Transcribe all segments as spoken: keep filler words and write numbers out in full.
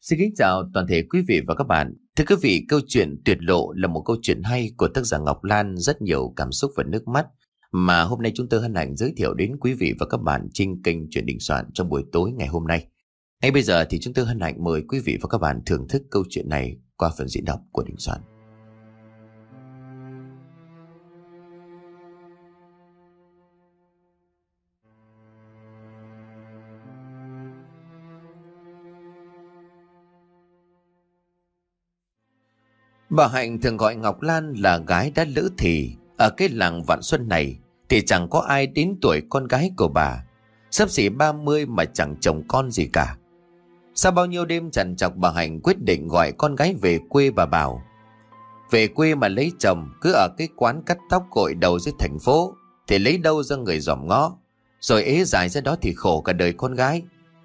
Xin kính chào toàn thể quý vị và các bạn. Thưa quý vị, câu chuyện Tuyệt Lộ là một câu chuyện hay của tác giả Ngọc Lan, rất nhiều cảm xúc và nước mắt mà hôm nay chúng tôi hân hạnh giới thiệu đến quý vị và các bạn trên kênh Chuyện Đình Soạn trong buổi tối ngày hôm nay. Ngay bây giờ thì chúng tôi hân hạnh mời quý vị và các bạn thưởng thức câu chuyện này qua phần diễn đọc của Đình Soạn. Bà Hạnh thường gọi Ngọc Lan là gái đã lữ thì. Ở cái làng Vạn Xuân này thì chẳng có ai đến tuổi con gái của bà, xấp xỉ ba mươi mà chẳng chồng con gì cả. Sau bao nhiêu đêm trằn trọc, bà Hạnh quyết định gọi con gái về quê. Bà bảo về quê mà lấy chồng cứ ở cái quán cắt tóc gội đầu dưới thành phố thì lấy đâu ra người dòm ngó, rồi ế dài ra đó thì khổ cả đời con gái.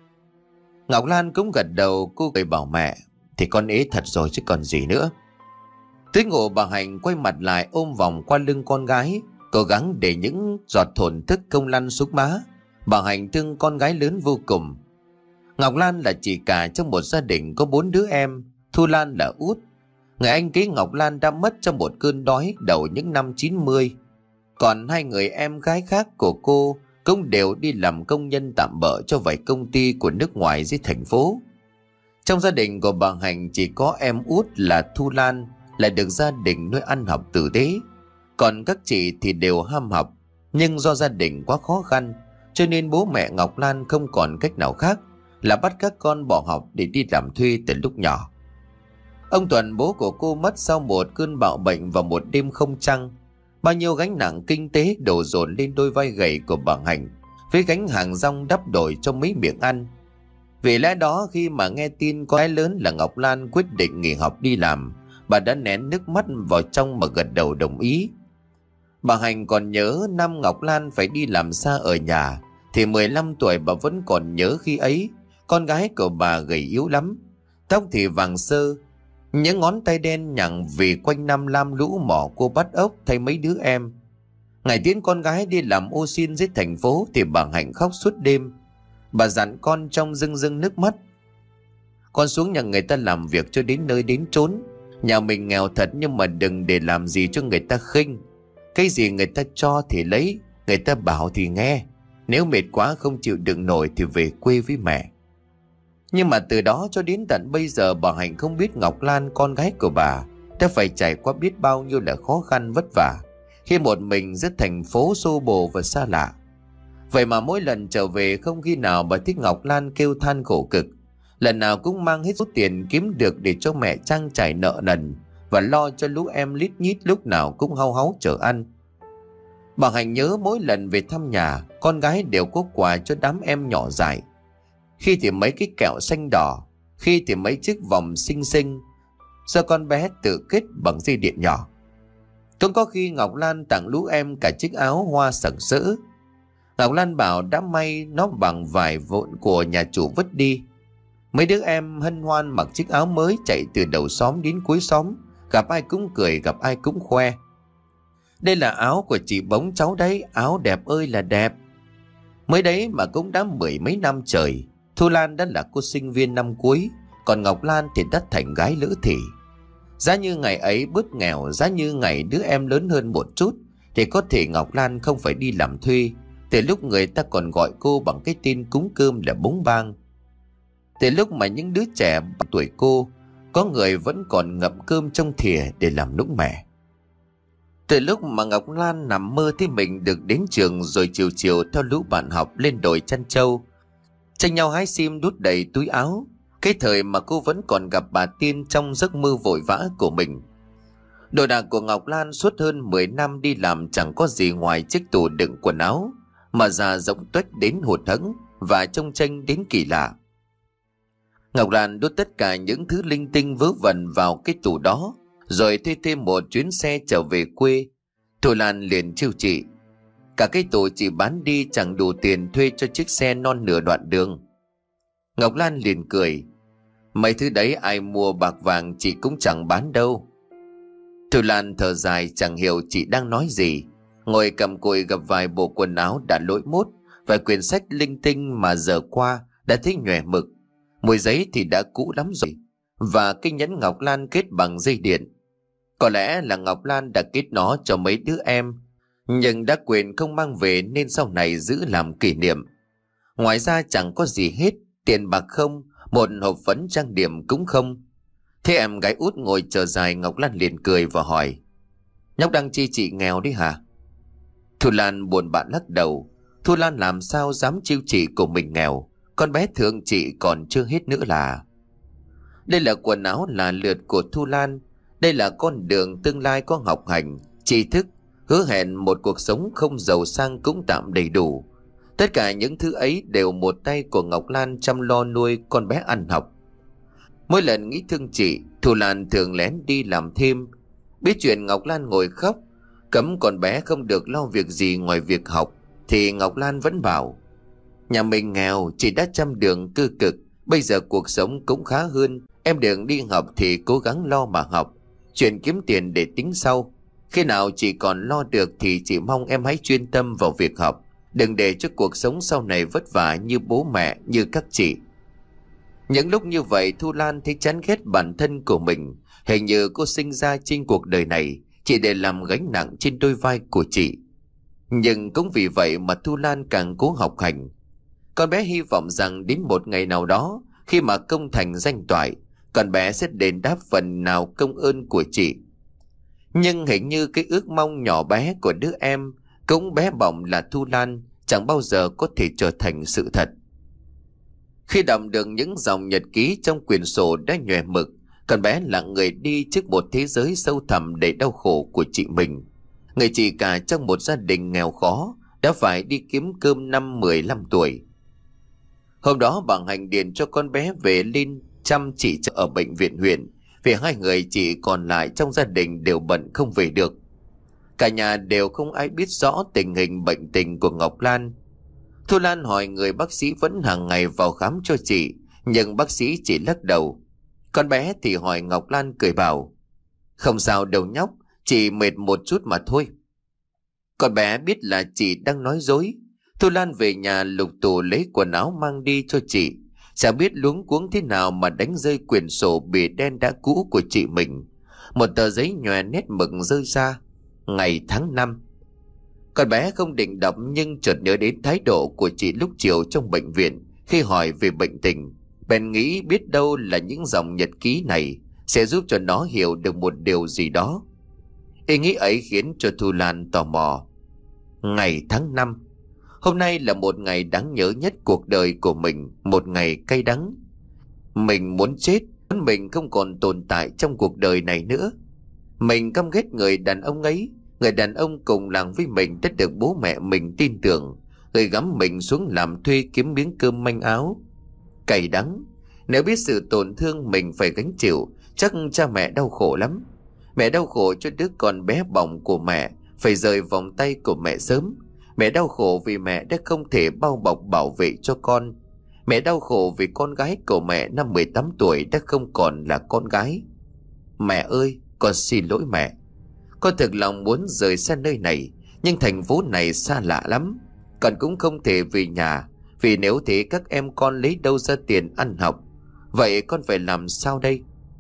Ngọc Lan cũng gật đầu. Cô cười bảo mẹ thì con ế thật rồi chứ còn gì nữa. Tới ngủ, bà Hạnh quay mặt lại ôm vòng qua lưng con gái, cố gắng để những giọt thổn thức không lăn xuống má. Bà Hạnh thương con gái lớn vô cùng. Ngọc Lan là chị cả trong một gia đình có bốn đứa em. Thu Lan là út. Người anh kế Ngọc Lan đã mất trong một cơn đói đầu những năm chín mươi. Còn hai người em gái khác của cô cũng đều đi làm công nhân tạm bợ cho vài công ty của nước ngoài dưới thành phố. Trong gia đình của bà Hạnh chỉ có em út là Thu Lan lại được gia đình nuôi ăn học tử tế. Còn các chị thì đều ham học, nhưng do gia đình quá khó khăn cho nên bố mẹ Ngọc Lan không còn cách nào khác là bắt các con bỏ học để đi làm thuê từ lúc nhỏ. Ông Tuần, bố của cô, mất sau một cơn bạo bệnh vào một đêm không trăng. Bao nhiêu gánh nặng kinh tế đổ dồn lên đôi vai gầy của bà Hạnh với gánh hàng rong đắp đổi cho mấy miệng ăn. Vì lẽ đó khi mà nghe tin con gái lớn là Ngọc Lan quyết định nghỉ học đi làm, bà đã nén nước mắt vào trong mà gật đầu đồng ý. Bà Hạnh còn nhớ năm Ngọc Lan phải đi làm xa ở nhà thì mười lăm tuổi. Bà vẫn còn nhớ khi ấy con gái của bà gầy yếu lắm, tóc thì vàng sơ, những ngón tay đen nhẵn vì quanh năm lam lũ mỏ cô bắt ốc thay mấy đứa em. Ngày tiễn con gái đi làm ô xin dưới thành phố thì bà Hạnh khóc suốt đêm. Bà dặn con trong rưng rưng nước mắt: con xuống nhà người ta làm việc cho đến nơi đến chốn. Nhà mình nghèo thật nhưng mà đừng để làm gì cho người ta khinh. Cái gì người ta cho thì lấy, người ta bảo thì nghe. Nếu mệt quá không chịu đựng nổi thì về quê với mẹ. Nhưng mà từ đó cho đến tận bây giờ, bà Hạnh không biết Ngọc Lan, con gái của bà, đã phải trải qua biết bao nhiêu là khó khăn vất vả khi một mình giữa thành phố xô bồ và xa lạ. Vậy mà mỗi lần trở về không khi nào bà thích Ngọc Lan kêu than khổ cực. Lần nào cũng mang hết số tiền kiếm được để cho mẹ trang trải nợ nần và lo cho lũ em lít nhít lúc nào cũng hau háu chờ ăn. Bà Hạnh nhớ mỗi lần về thăm nhà, con gái đều có quà cho đám em nhỏ dại. Khi thì mấy cái kẹo xanh đỏ, khi thì mấy chiếc vòng xinh xinh do con bé tự kết bằng dây điện nhỏ. Cũng có khi Ngọc Lan tặng lũ em cả chiếc áo hoa sặc sỡ. Ngọc Lan bảo đã may nó bằng vải vụn của nhà chủ vứt đi. Mấy đứa em hân hoan mặc chiếc áo mới chạy từ đầu xóm đến cuối xóm, gặp ai cũng cười, gặp ai cũng khoe: đây là áo của chị Bống cháu đấy, áo đẹp ơi là đẹp. Mới đấy mà cũng đã mười mấy năm trời. Thu Lan đã là cô sinh viên năm cuối, còn Ngọc Lan thì đã thành gái lữ thì. Giá như ngày ấy bớt nghèo, giá như ngày đứa em lớn hơn một chút thì có thể Ngọc Lan không phải đi làm thuê. Từ lúc người ta còn gọi cô bằng cái tên cúng cơm là Bống Bang. Từ lúc mà những đứa trẻ bằng tuổi cô có người vẫn còn ngậm cơm trong thìa để làm nũng mẹ. Từ lúc mà Ngọc Lan nằm mơ thấy mình được đến trường, rồi chiều chiều theo lũ bạn học lên đồi chăn trâu, tranh nhau hái sim đút đầy túi áo. Cái thời mà cô vẫn còn gặp bà Tiên trong giấc mơ vội vã của mình. Đồ đạc của Ngọc Lan suốt hơn mười năm đi làm chẳng có gì ngoài chiếc tủ đựng quần áo mà già rộng tuếch đến hụt hẫng và trông tranh đến kỳ lạ. Ngọc Lan đút tất cả những thứ linh tinh vớ vẩn vào cái tủ đó, rồi thuê thêm một chuyến xe trở về quê. Thu Lan liền trêu chị: cả cái tủ chị bán đi chẳng đủ tiền thuê cho chiếc xe non nửa đoạn đường. Ngọc Lan liền cười: mấy thứ đấy ai mua bạc vàng chị cũng chẳng bán đâu. Thu Lan thở dài chẳng hiểu chị đang nói gì, ngồi cầm cùi gặp vài bộ quần áo đã lỗi mốt, vài quyển sách linh tinh mà giờ qua đã thấy nhòe mực. Mùi giấy thì đã cũ lắm rồi. Và cái nhẫn ngọc lan kết bằng dây điện. Có lẽ là Ngọc Lan đã kết nó cho mấy đứa em, nhưng đã quên không mang về nên sau này giữ làm kỷ niệm. Ngoài ra chẳng có gì hết, tiền bạc không, một hộp phấn trang điểm cũng không. Thế em gái út ngồi chờ dài, Ngọc Lan liền cười và hỏi: nhóc đang chi chị nghèo đấy hả? Thu Lan buồn bã lắc đầu. Thu Lan làm sao dám chiêu chị của mình nghèo, con bé thương chị còn chưa hết nữa là. Đây là quần áo là lượt của Thu Lan. Đây là con đường tương lai có học hành, tri thức, hứa hẹn một cuộc sống không giàu sang cũng tạm đầy đủ. Tất cả những thứ ấy đều một tay của Ngọc Lan chăm lo nuôi con bé ăn học. Mỗi lần nghĩ thương chị, Thu Lan thường lén đi làm thêm. Biết chuyện Ngọc Lan ngồi khóc, cấm con bé không được lo việc gì ngoài việc học, thì Ngọc Lan vẫn bảo: nhà mình nghèo, chị đã trăm đường cơ cực, bây giờ cuộc sống cũng khá hơn. Em đừng đi học thì cố gắng lo mà học, chuyện kiếm tiền để tính sau. Khi nào chị còn lo được thì chị mong em hãy chuyên tâm vào việc học, đừng để cho cuộc sống sau này vất vả như bố mẹ, như các chị. Những lúc như vậy Thu Lan thấy chán ghét bản thân của mình. Hình như cô sinh ra trên cuộc đời này chỉ để làm gánh nặng trên đôi vai của chị. Nhưng cũng vì vậy mà Thu Lan càng cố học hành. Con bé hy vọng rằng đến một ngày nào đó, khi mà công thành danh toại, con bé sẽ đền đáp phần nào công ơn của chị. Nhưng hình như cái ước mong nhỏ bé của đứa em cũng bé bỏng là Thu Lan chẳng bao giờ có thể trở thành sự thật. Khi đọc được những dòng nhật ký trong quyển sổ đã nhòe mực, con bé lặng người đi trước một thế giới sâu thẳm đầy đau khổ của chị mình. Người chị cả trong một gia đình nghèo khó, đã phải đi kiếm cơm năm mười lăm tuổi. Hôm đó bà Hạnh điện cho con bé về lên chăm chị ở bệnh viện huyện, vì hai người chị còn lại trong gia đình đều bận không về được. Cả nhà đều không ai biết rõ tình hình bệnh tình của Ngọc Lan. Thu Lan hỏi người bác sĩ vẫn hàng ngày vào khám cho chị, nhưng bác sĩ chỉ lắc đầu. Con bé thì hỏi Ngọc Lan cười bảo: không sao đâu nhóc, chỉ mệt một chút mà thôi. Con bé biết là chị đang nói dối. Thu Lan về nhà lục tủ lấy quần áo mang đi cho chị. Chẳng biết luống cuống thế nào mà đánh rơi quyển sổ bìa đen đã cũ của chị mình. Một tờ giấy nhòe nét mực rơi ra: ngày tháng năm. Con bé không định đọc nhưng chợt nhớ đến thái độ của chị lúc chiều trong bệnh viện khi hỏi về bệnh tình. Bèn nghĩ biết đâu là những dòng nhật ký này sẽ giúp cho nó hiểu được một điều gì đó. Ý nghĩ ấy khiến cho Thu Lan tò mò. Ngày tháng năm. Hôm nay là một ngày đáng nhớ nhất cuộc đời của mình, một ngày cay đắng. Mình muốn chết, mình không còn tồn tại trong cuộc đời này nữa. Mình căm ghét người đàn ông ấy, người đàn ông cùng làng với mình đã được bố mẹ mình tin tưởng, gửi gắm mình xuống làm thuê kiếm miếng cơm manh áo. Cay đắng, nếu biết sự tổn thương mình phải gánh chịu, chắc cha mẹ đau khổ lắm. Mẹ đau khổ cho đứa con bé bỏng của mẹ phải rời vòng tay của mẹ sớm. Mẹ đau khổ vì mẹ đã không thể bao bọc bảo vệ cho con. Mẹ đau khổ vì con gái của mẹ năm mười tám tuổi đã không còn là con gái. Mẹ ơi, con xin lỗi mẹ. Con thực lòng muốn rời xa nơi này, nhưng thành phố này xa lạ lắm. Con cũng không thể về nhà, vì nếu thế các em con lấy đâu ra tiền ăn học. Vậy con phải làm sao đây?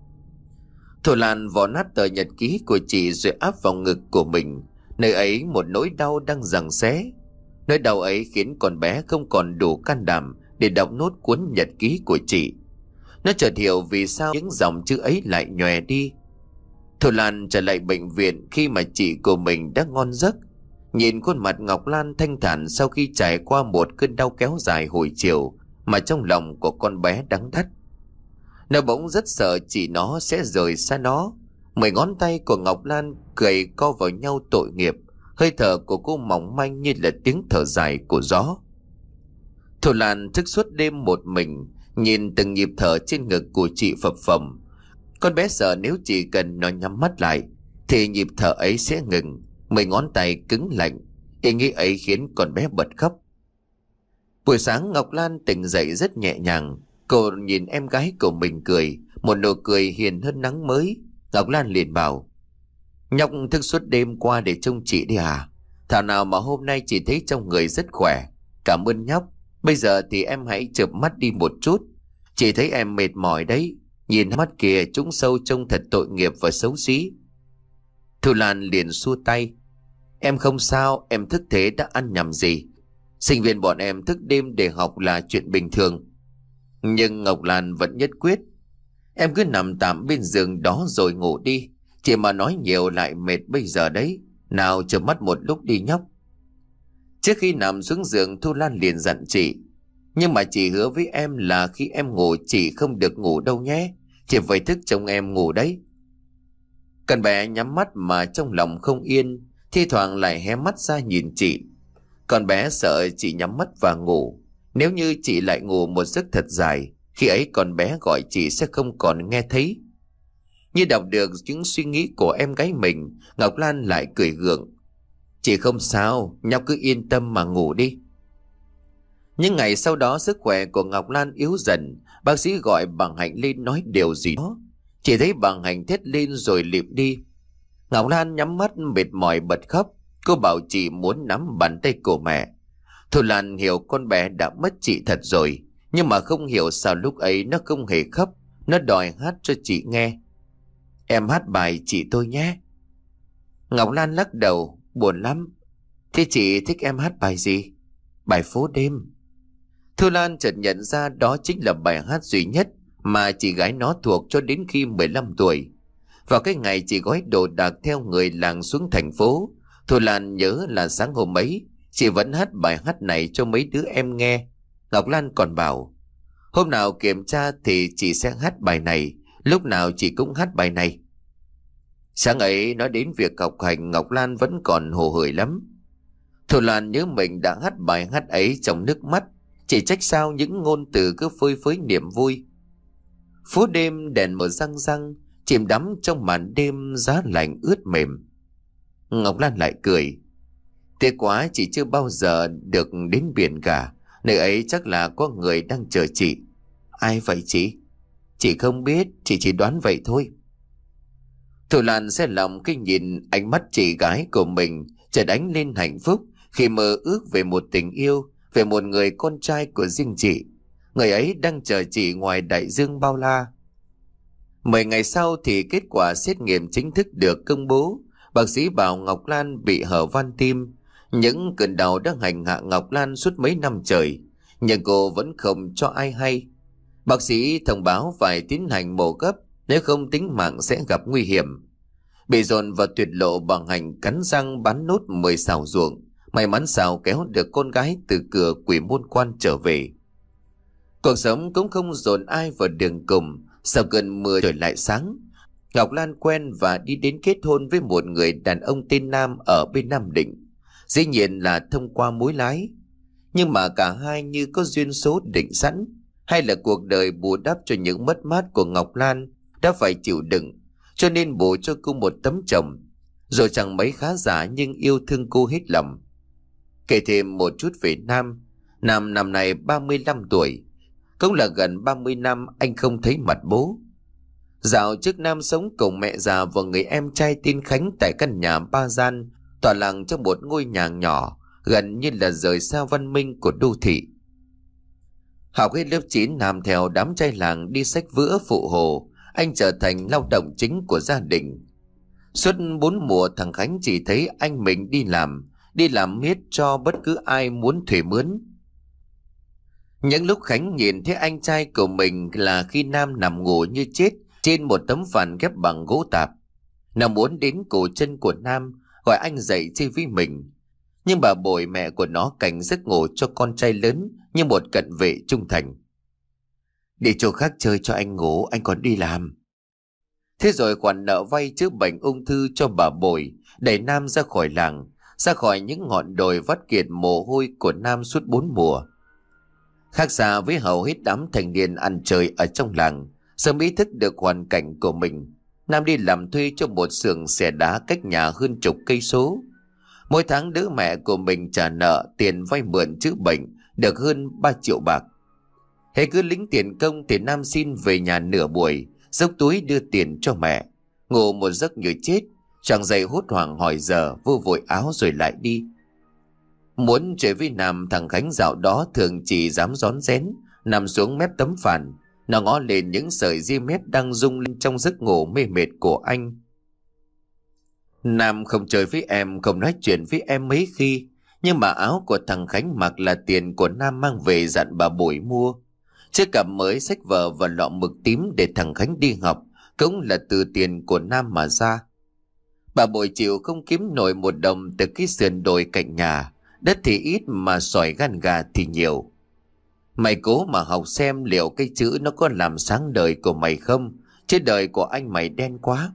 Thu Lan vò nát tờ nhật ký của chị rồi áp vào ngực của mình. Nơi ấy một nỗi đau đang giằng xé. Nỗi đau ấy khiến con bé không còn đủ can đảm để đọc nốt cuốn nhật ký của chị. Nó chợt hiểu vì sao những dòng chữ ấy lại nhòe đi. Thu Lan trở lại bệnh viện khi mà chị của mình đã ngon giấc. Nhìn khuôn mặt Ngọc Lan thanh thản sau khi trải qua một cơn đau kéo dài hồi chiều, mà trong lòng của con bé đắng thắt. Nó bỗng rất sợ chị nó sẽ rời xa nó. Mười ngón tay của Ngọc Lan gầy co vào nhau tội nghiệp. Hơi thở của cô mỏng manh như là tiếng thở dài của gió. Thu Lan thức suốt đêm một mình, nhìn từng nhịp thở trên ngực của chị phập phồng. Con bé sợ nếu chỉ cần nó nhắm mắt lại thì nhịp thở ấy sẽ ngừng. Mười ngón tay cứng lạnh. Ý nghĩ ấy khiến con bé bật khóc. Buổi sáng Ngọc Lan tỉnh dậy rất nhẹ nhàng. Cô nhìn em gái của mình cười, một nụ cười hiền hơn nắng mới. Ngọc Lan liền bảo: nhóc thức suốt đêm qua để trông chị đi à? Thảo nào mà hôm nay chị thấy trong người rất khỏe. Cảm ơn nhóc. Bây giờ thì em hãy chợp mắt đi một chút. Chị thấy em mệt mỏi đấy. Nhìn mắt kìa, trũng sâu trông thật tội nghiệp và xấu xí. Thu Lan liền xua tay. Em không sao, em thức thế đã ăn nhầm gì. Sinh viên bọn em thức đêm để học là chuyện bình thường. Nhưng Ngọc Lan vẫn nhất quyết. Em cứ nằm tạm bên giường đó rồi ngủ đi. Chị mà nói nhiều lại mệt bây giờ đấy. Nào chợp mắt một lúc đi nhóc. Trước khi nằm xuống giường, Thu Lan liền dặn chị. Nhưng mà chị hứa với em là khi em ngủ chị không được ngủ đâu nhé. Chị phải thức trông em ngủ đấy. Con bé nhắm mắt mà trong lòng không yên, thi thoảng lại hé mắt ra nhìn chị. Con bé sợ chị nhắm mắt và ngủ. Nếu như chị lại ngủ một giấc thật dài, khi ấy con bé gọi chị sẽ không còn nghe thấy. Như đọc được những suy nghĩ của em gái mình, Ngọc Lan lại cười gượng. Chị không sao, nhóc cứ yên tâm mà ngủ đi. Nhưng ngày sau đó sức khỏe của Ngọc Lan yếu dần. Bác sĩ gọi bà Hạnh lên nói điều gì đó. Chỉ thấy bà Hạnh thét lên rồi lịm đi. Ngọc Lan nhắm mắt mệt mỏi bật khóc. Cô bảo chị muốn nắm bàn tay của mẹ. Thu Lan hiểu con bé đã mất chị thật rồi. Nhưng mà không hiểu sao lúc ấy nó không hề khóc. Nó đòi hát cho chị nghe. Em hát bài chị tôi nhé. Ngọc Lan lắc đầu, buồn lắm. Thế chị thích em hát bài gì? Bài Phố Đêm. Thu Lan chợt nhận ra đó chính là bài hát duy nhất mà chị gái nó thuộc cho đến khi mười lăm tuổi. Vào cái ngày chị gói đồ đạc theo người làng xuống thành phố, Thu Lan nhớ là sáng hôm ấy chị vẫn hát bài hát này cho mấy đứa em nghe. Ngọc Lan còn bảo, hôm nào kiểm tra thì chị sẽ hát bài này, lúc nào chị cũng hát bài này. Sáng ấy nói đến việc học hành, Ngọc Lan vẫn còn hồ hởi lắm. Thu Lan nhớ mình đã hát bài hát ấy trong nước mắt. Chỉ trách sao những ngôn từ cứ phơi phới niềm vui. Phố đêm đèn mở răng răng, chìm đắm trong màn đêm giá lạnh ướt mềm. Ngọc Lan lại cười. Tiếc quá chị chưa bao giờ được đến biển cả. Nơi ấy chắc là có người đang chờ chị. Ai vậy chị? Chị không biết, chị chỉ đoán vậy thôi. Thu Lan xe lòng khi nhìn ánh mắt chị gái của mình chợt ánh lên hạnh phúc khi mơ ước về một tình yêu, về một người con trai của riêng chị. Người ấy đang chờ chị ngoài đại dương bao la. Mười ngày sau thì kết quả xét nghiệm chính thức được công bố. Bác sĩ bảo Ngọc Lan bị hở van tim. Những cơn đau đã hành hạ Ngọc Lan suốt mấy năm trời, nhưng cô vẫn không cho ai hay. Bác sĩ thông báo phải tiến hành mổ gấp, nếu không tính mạng sẽ gặp nguy hiểm. Bị dồn vào tuyệt lộ, bà Hạnh cắn răng bán nốt mười sào ruộng. May mắn sao kéo được con gái từ cửa Quỷ Môn Quan trở về. Cuộc sống cũng không dồn ai vào đường cùng. Sau cơn mưa trời lại sáng. Ngọc Lan quen và đi đến kết hôn với một người đàn ông tên Nam ở bên Nam Định. Dĩ nhiên là thông qua mối lái. Nhưng mà cả hai như có duyên số định sẵn, hay là cuộc đời bù đắp cho những mất mát của Ngọc Lan đã phải chịu đựng, cho nên bố cho cô một tấm chồng rồi chẳng mấy khá giả nhưng yêu thương cô hết lòng. Kể thêm một chút về Nam. Nam năm nay ba mươi lăm tuổi. Cũng là gần ba mươi năm anh không thấy mặt bố. Dạo trước Nam sống cùng mẹ già và người em trai tên Khánh tại căn nhà ba gian tọa lạc trong một ngôi nhà nhỏ, gần như là rời xa văn minh của đô thị. Học hết lớp chín, Nam theo đám trai làng đi xách vữa phụ hồ. Anh trở thành lao động chính của gia đình. Suốt bốn mùa thằng Khánh chỉ thấy anh mình đi làm, đi làm miết cho bất cứ ai muốn thuê mướn. Những lúc Khánh nhìn thấy anh trai của mình là khi Nam nằm ngủ như chết trên một tấm phản ghép bằng gỗ tạp. Nó muốn đến cổ chân của Nam, gọi anh dậy chơi với mình. Nhưng bà bồi mẹ của nó cảnh giấc ngủ cho con trai lớn như một cận vệ trung thành. Để chỗ khác chơi cho anh ngủ, anh còn đi làm. Thế rồi khoản nợ vay chữa bệnh ung thư cho bà bồi đẩy Nam ra khỏi làng, ra khỏi những ngọn đồi vắt kiệt mồ hôi của Nam suốt bốn mùa. Khác xa với hầu hết đám thanh niên ăn chơi ở trong làng, sớm ý thức được hoàn cảnh của mình, Nam đi làm thuê cho một xưởng xẻ đá cách nhà hơn chục cây số. Mỗi tháng đứa mẹ của mình trả nợ tiền vay mượn chữa bệnh được hơn ba triệu bạc. Hễ cứ lĩnh tiền công thì Nam xin về nhà nửa buổi, dốc túi đưa tiền cho mẹ, ngủ một giấc như chết, chẳng dậy hốt hoảng hỏi giờ, vô vội áo rồi lại đi. Muốn chơi với Nam, thằng Khánh dạo đó thường chỉ dám rón rén nằm xuống mép tấm phản, Nó ngó lên những sợi ria mép đang rung lên trong giấc ngủ mê mệt của anh. Nam không chơi với em, không nói chuyện với em mấy khi. Nhưng mà áo của thằng Khánh mặc là tiền của Nam mang về dặn bà Bội mua. Chiếc cặp mới, sách vở và lọ mực tím để thằng Khánh đi học cũng là từ tiền của Nam mà ra. Bà Bội chịu không kiếm nổi một đồng từ cái sườn đồi cạnh nhà. Đất thì ít mà sỏi gan gà thì nhiều. Mày cố mà học xem liệu cái chữ nó có làm sáng đời của mày không, chứ đời của anh mày đen quá.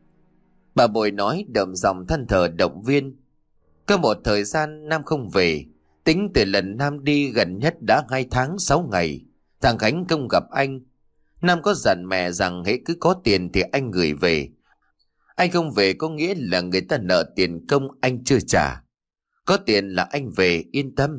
Bà Bội nói đậm giọng than thở động viên. Có một thời gian Nam không về, tính từ lần Nam đi gần nhất đã hai tháng sáu ngày. Thằng Khánh không gặp anh. Nam có dặn mẹ rằng hễ cứ có tiền thì anh gửi về. Anh không về có nghĩa là người ta nợ tiền công anh chưa trả. Có tiền là anh về, yên tâm.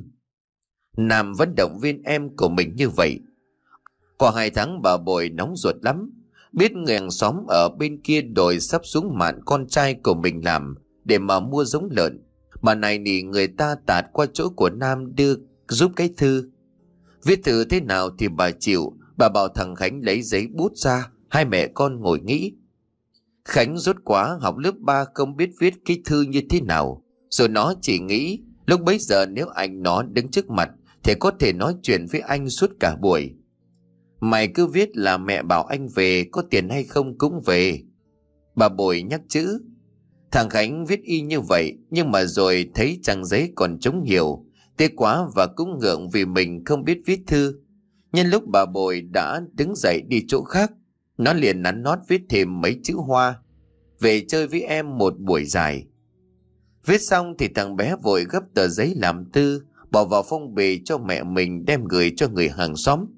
Nam vẫn động viên em của mình như vậy. Qua hai tháng bà Bội nóng ruột lắm. Biết người hàng xóm ở bên kia đồi sắp xuống mạn con trai của mình làm để mà mua giống lợn. Bà này nỉ người ta tạt qua chỗ của Nam đưa giúp cái thư. Viết thư thế nào thì bà chịu. Bà bảo thằng Khánh lấy giấy bút ra. Hai mẹ con ngồi nghĩ. Khánh rốt quá, học lớp ba không biết viết cái thư như thế nào. Rồi nó chỉ nghĩ lúc bấy giờ nếu anh nó đứng trước mặt thì có thể nói chuyện với anh suốt cả buổi. Mày cứ viết là mẹ bảo anh về, có tiền hay không cũng về. Bà Bội nhắc chữ. Thằng Khánh viết y như vậy, nhưng mà rồi thấy trang giấy còn trống nhiều. Tê quá và cũng ngượng vì mình không biết viết thư. Nhân lúc bà Bội đã đứng dậy đi chỗ khác, nó liền nắn nót viết thêm mấy chữ hoa. Về chơi với em một buổi dài. Viết xong thì thằng bé vội gấp tờ giấy làm thư, bỏ vào phong bì cho mẹ mình đem gửi cho người hàng xóm.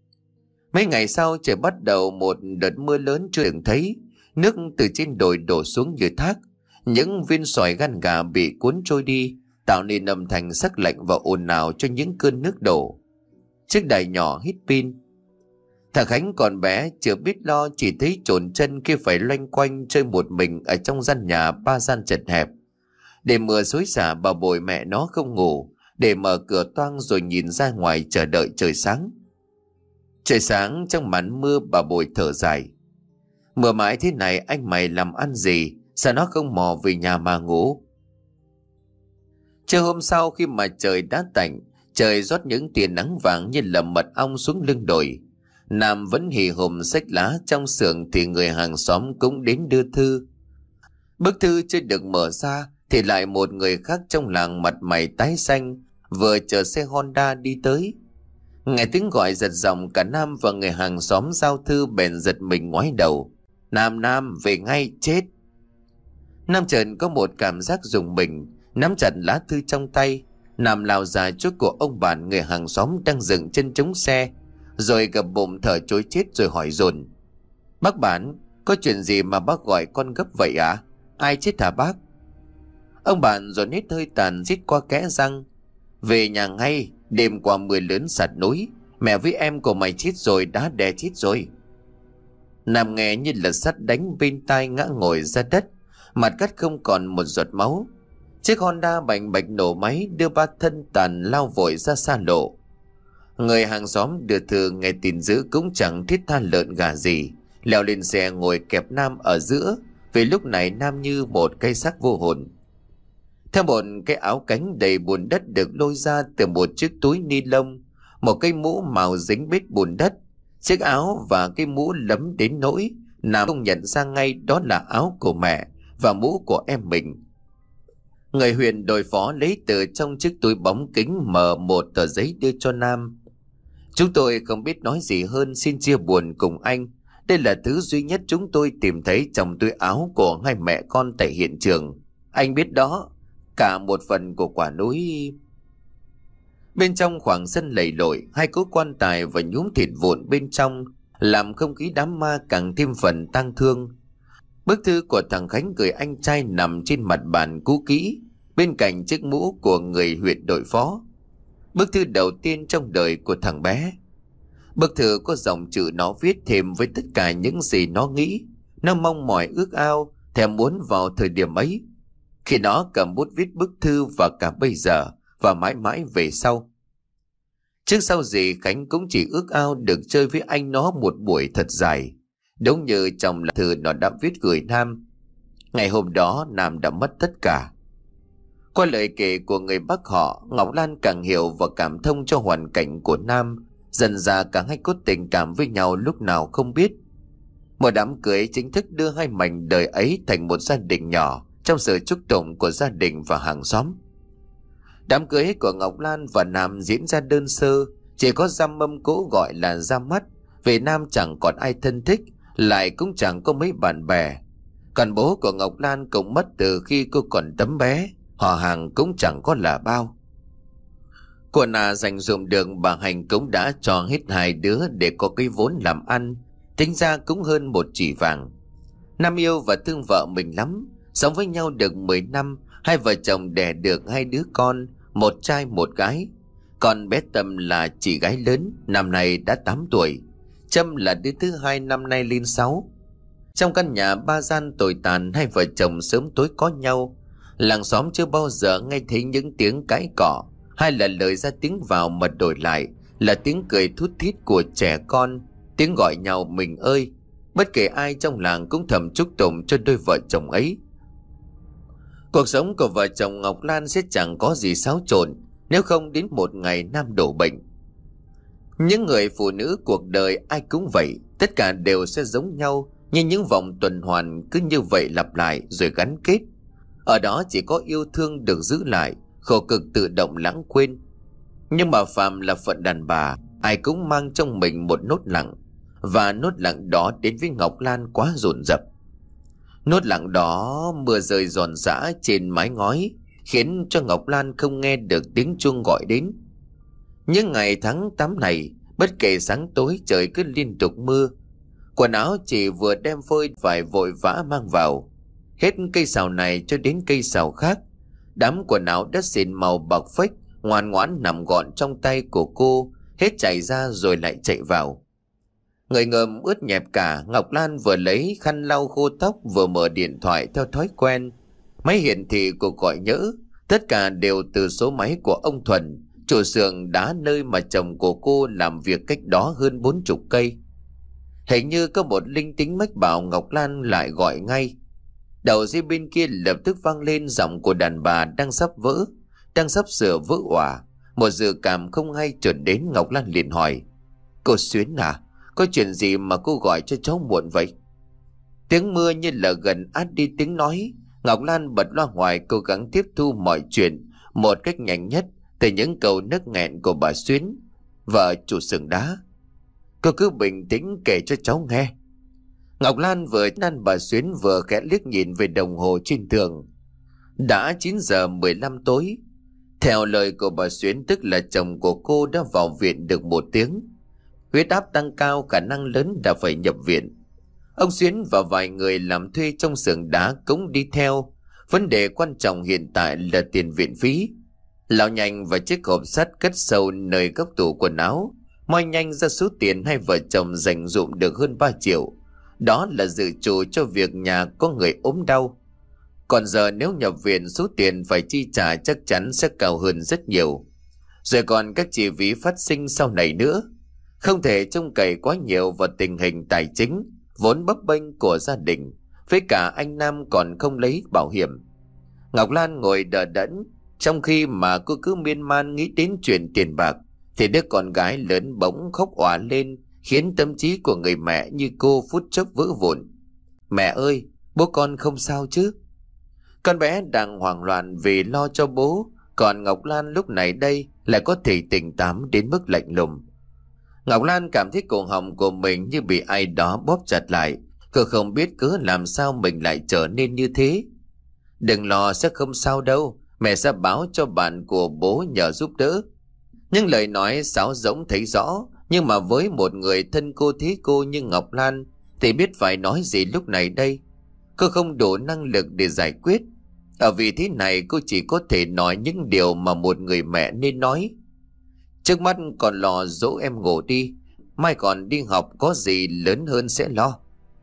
Mấy ngày sau trời bắt đầu một đợt mưa lớn chưa từng thấy. Nước từ trên đồi đổ xuống như thác. Những viên sỏi gan gà bị cuốn trôi đi, tạo nên âm thanh sắc lạnh và ồn ào cho những cơn nước đổ. Chiếc đài nhỏ hít pin. Thằng Khánh còn bé chưa biết lo, chỉ thấy chồn chân kia phải loanh quanh chơi một mình ở trong gian nhà ba gian chật hẹp. Để mưa xối xả, bà Bội mẹ nó không ngủ, để mở cửa toang rồi nhìn ra ngoài chờ đợi trời sáng. Trời sáng trong màn mưa, bà Bội thở dài. Mưa mãi thế này anh mày làm ăn gì, sao nó không mò về nhà mà ngủ. Trưa hôm sau khi mà trời đã tạnh, trời rót những tia nắng vàng như là mật ong xuống lưng đồi. Nam vẫn hì hùm xách lá trong xưởng thì người hàng xóm cũng đến đưa thư. Bức thư chưa được mở ra thì lại một người khác trong làng mặt mày tái xanh vừa chờ xe Honda đi tới. Nghe tiếng gọi giật giọng, cả Nam và người hàng xóm giao thư bèn giật mình ngoái đầu. Nam Nam về ngay, chết. Nam chợt có một cảm giác rùng mình, nắm chặt lá thư trong tay. Nam lao ra chỗ của ông bạn người hàng xóm đang dừng chân chống xe, rồi gập bụng thở chối chết rồi hỏi dồn. Bác Bản, có chuyện gì mà bác gọi con gấp vậy ạ? À? Ai chết hả bác? Ông bạn dồn hết hơi tàn rít qua kẽ răng. Về nhà ngay, đêm qua mưa lớn sạt núi, mẹ với em của mày chết rồi, đã đè chết rồi. Nam nghe như là sắt đánh bên tai, ngã ngồi ra đất, mặt cắt không còn một giọt máu. Chiếc Honda bành bạch nổ máy, đưa ba thân tàn lao vội ra xa lộ. Người hàng xóm đưa thư nghe tin dữ cũng chẳng thiết tha lợn gà gì, leo lên xe ngồi kẹp Nam ở giữa, vì lúc này Nam như một cây xác vô hồn. Theo một cái áo cánh đầy bùn đất được lôi ra từ một chiếc túi ni lông, một cây mũ màu dính bết bùn đất. Chiếc áo và cái mũ lấm đến nỗi Nam không nhận ra ngay đó là áo của mẹ và mũ của em mình. Người huyện đội phó lấy từ trong chiếc túi bóng kính mở một tờ giấy đưa cho Nam. Chúng tôi không biết nói gì hơn, xin chia buồn cùng anh. Đây là thứ duy nhất chúng tôi tìm thấy trong túi áo của hai mẹ con tại hiện trường. Anh biết đó, cả một phần của quả núi. Bên trong khoảng sân lầy lội, hai cỗ quan tài và nhúm thịt vụn bên trong làm không khí đám ma càng thêm phần tang thương. Bức thư của thằng Khánh gửi anh trai nằm trên mặt bàn cũ kỹ, bên cạnh chiếc mũ của người huyện đội phó. Bức thư đầu tiên trong đời của thằng bé. Bức thư có dòng chữ nó viết thêm với tất cả những gì nó nghĩ, nó mong mỏi ước ao, thèm muốn vào thời điểm ấy, khi nó cầm bút viết bức thư, và cả bây giờ và mãi mãi về sau. Trước sau gì Khánh cũng chỉ ước ao được chơi với anh nó một buổi thật dài. Đúng như trong lá thư nó đã viết gửi Nam. Ngày hôm đó Nam đã mất tất cả. Qua lời kể của người bác họ, Ngọc Lan càng hiểu và cảm thông cho hoàn cảnh của Nam. Dần ra cả hai có tình cảm với nhau lúc nào không biết. Một đám cưới chính thức đưa hai mảnh đời ấy thành một gia đình nhỏ trong sự chúc tụng của gia đình và hàng xóm. Đám cưới của Ngọc Lan và Nam diễn ra đơn sơ, chỉ có ra mâm cỗ gọi là ra mắt. Vì Nam chẳng còn ai thân thích, lại cũng chẳng có mấy bạn bè. Còn bố của Ngọc Lan cũng mất từ khi cô còn tấm bé, họ hàng cũng chẳng có là bao. Của nà dành dụm được bà Hành cũng đã cho hết hai đứa để có cái vốn làm ăn, tính ra cũng hơn một chỉ vàng. Nam yêu và thương vợ mình lắm, sống với nhau được mười năm, hai vợ chồng đẻ được hai đứa con, một trai một gái. Còn bé Tâm là chị gái lớn, năm nay đã tám tuổi. Trâm là đứa thứ hai năm nay lên sáu. Trong căn nhà ba gian tồi tàn, hai vợ chồng sớm tối có nhau. Làng xóm chưa bao giờ nghe thấy những tiếng cãi cọ, hay là lời ra tiếng vào mà đổi lại là tiếng cười thút thít của trẻ con, tiếng gọi nhau mình ơi. Bất kể ai trong làng cũng thầm chúc tụng cho đôi vợ chồng ấy. Cuộc sống của vợ chồng Ngọc Lan sẽ chẳng có gì xáo trộn nếu không đến một ngày Nam đổ bệnh. Những người phụ nữ cuộc đời ai cũng vậy, tất cả đều sẽ giống nhau, như những vòng tuần hoàn cứ như vậy lặp lại rồi gắn kết. Ở đó chỉ có yêu thương được giữ lại, khổ cực tự động lãng quên. Nhưng mà phàm là phận đàn bà, ai cũng mang trong mình một nốt lặng, và nốt lặng đó đến với Ngọc Lan quá dồn dập. Nốt lặng đó mưa rơi giòn giã trên mái ngói, khiến cho Ngọc Lan không nghe được tiếng chuông gọi đến. Những ngày tháng tám này, bất kể sáng tối trời cứ liên tục mưa. Quần áo chị vừa đem phơi phải vội vã mang vào. Hết cây sào này cho đến cây sào khác, đám quần áo đất xịn màu bạc phách ngoan ngoãn nằm gọn trong tay của cô, hết chảy ra rồi lại chạy vào. Người ngợm ướt nhẹp cả, Ngọc Lan vừa lấy khăn lau khô tóc vừa mở điện thoại theo thói quen. Máy hiển thị cuộc gọi nhỡ, tất cả đều từ số máy của ông Thuần, chủ xưởng đá nơi mà chồng của cô làm việc cách đó hơn bốn chục cây. Hình như có một linh tính mách bảo Ngọc Lan lại gọi ngay. Đầu dây bên kia lập tức vang lên giọng của đàn bà đang sắp vỡ, đang sắp sửa vỡ òa. Một dự cảm không hay chợt đến, Ngọc Lan liền hỏi: "Cô Xuyến à, có chuyện gì mà cô gọi cho cháu muộn vậy?" Tiếng mưa như là gần át đi tiếng nói. Ngọc Lan bật loa ngoài cố gắng tiếp thu mọi chuyện một cách nhanh nhất từ những câu nấc nghẹn của bà Xuyến, vợ chủ xưởng đá. "Cô cứ bình tĩnh kể cho cháu nghe." Ngọc Lan vừa năn bà Xuyến vừa khẽ liếc nhìn về đồng hồ trên tường. Đã chín giờ mười lăm tối. Theo lời của bà Xuyến, tức là chồng của cô đã vào viện được một tiếng. Huyết áp tăng cao, khả năng lớn đã phải nhập viện. Ông Xuyến và vài người làm thuê trong xưởng đá cũng đi theo. Vấn đề quan trọng hiện tại là tiền viện phí. Lão nhanh và chiếc hộp sắt cất sâu nơi góc tủ quần áo, moi nhanh ra số tiền hai vợ chồng dành dụm được hơn ba triệu. Đó là dự trù cho việc nhà có người ốm đau. Còn giờ nếu nhập viện, số tiền phải chi trả chắc chắn sẽ cao hơn rất nhiều. Rồi còn các chi phí phát sinh sau này nữa. Không thể trông cậy quá nhiều vào tình hình tài chính vốn bấp bênh của gia đình. Với cả anh Nam còn không lấy bảo hiểm. Ngọc Lan ngồi đờ đẫn, trong khi mà cô cứ miên man nghĩ đến chuyện tiền bạc, thì đứa con gái lớn bỗng khóc òa lên, khiến tâm trí của người mẹ như cô phút chốc vỡ vụn. "Mẹ ơi, bố con không sao chứ?" Con bé đang hoảng loạn vì lo cho bố, còn Ngọc Lan lúc này đây lại có thể tỉnh táo đến mức lạnh lùng. Ngọc Lan cảm thấy cổ họng của mình như bị ai đó bóp chặt lại. Cô không biết cứ làm sao mình lại trở nên như thế. "Đừng lo, sẽ không sao đâu. Mẹ sẽ báo cho bạn của bố nhờ giúp đỡ." Những lời nói sáo rỗng thấy rõ, nhưng mà với một người thân cô thế cô như Ngọc Lan thì biết phải nói gì lúc này đây. Cô không đủ năng lực để giải quyết. Ở vị thế này cô chỉ có thể nói những điều mà một người mẹ nên nói. "Trước mắt còn lo dỗ em ngủ đi, mai còn đi học, có gì lớn hơn sẽ lo."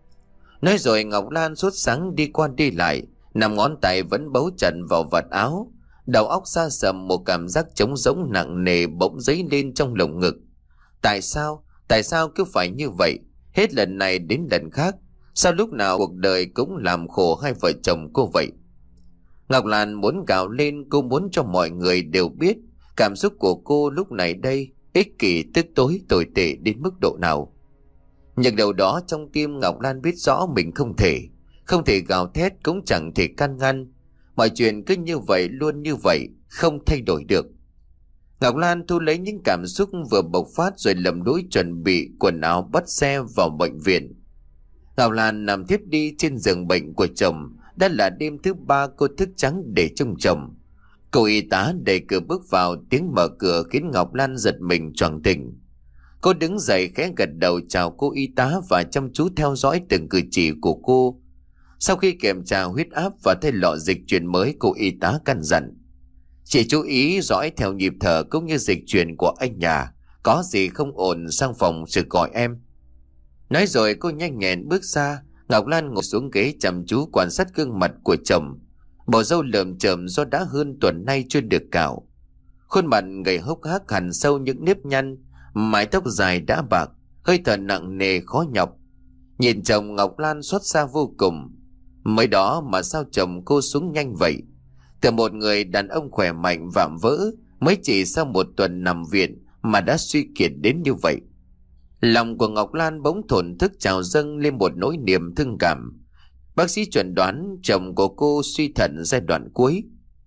Nói rồi Ngọc Lan sốt sắng đi qua đi lại, nằm ngón tay vẫn bấu chặt vào vạt áo. Đầu óc xa sầm, một cảm giác trống rỗng nặng nề bỗng dấy lên trong lồng ngực. Tại sao? Tại sao cứ phải như vậy? Hết lần này đến lần khác. Sao lúc nào cuộc đời cũng làm khổ hai vợ chồng cô vậy? Ngọc Lan muốn gào lên, cô muốn cho mọi người đều biết cảm xúc của cô lúc này đây ích kỷ, tức tối, tồi tệ đến mức độ nào. Nhưng đầu đó trong tim Ngọc Lan biết rõ mình không thể, không thể gào thét, cũng chẳng thể can ngăn. Mọi chuyện cứ như vậy, luôn như vậy, không thay đổi được. Ngọc Lan thu lấy những cảm xúc vừa bộc phát rồi lầm lũi chuẩn bị quần áo bắt xe vào bệnh viện. Ngọc Lan nằm thiếp đi trên giường bệnh của chồng. Đã là đêm thứ ba cô thức trắng để trông chồng. Cô y tá đẩy cửa bước vào, tiếng mở cửa khiến Ngọc Lan giật mình choàng tỉnh. Cô đứng dậy khẽ gật đầu chào cô y tá và chăm chú theo dõi từng cử chỉ của cô. Sau khi kiểm tra huyết áp và thay lọ dịch chuyển mới, cô y tá căn dặn: "Chị chú ý dõi theo nhịp thở cũng như dịch chuyển của anh nhà. Có gì không ổn sang phòng sự gọi em." Nói rồi cô nhanh nhẹn bước ra. Ngọc Lan ngồi xuống ghế chăm chú quan sát gương mặt của chồng. Bộ râu lởm chởm do đã hơn tuần nay chưa được cạo. Khuôn mặt gầy hốc hác hằn sâu những nếp nhăn, mái tóc dài đã bạc, hơi thở nặng nề khó nhọc. Nhìn chồng, Ngọc Lan xót xa vô cùng. Mới đó mà sao chồng cô xuống nhanh vậy? Từ một người đàn ông khỏe mạnh vạm vỡ, mới chỉ sau một tuần nằm viện mà đã suy kiệt đến như vậy. Lòng của Ngọc Lan bỗng thổn thức trào dâng lên một nỗi niềm thương cảm. Bác sĩ chuẩn đoán chồng của cô suy thận giai đoạn cuối.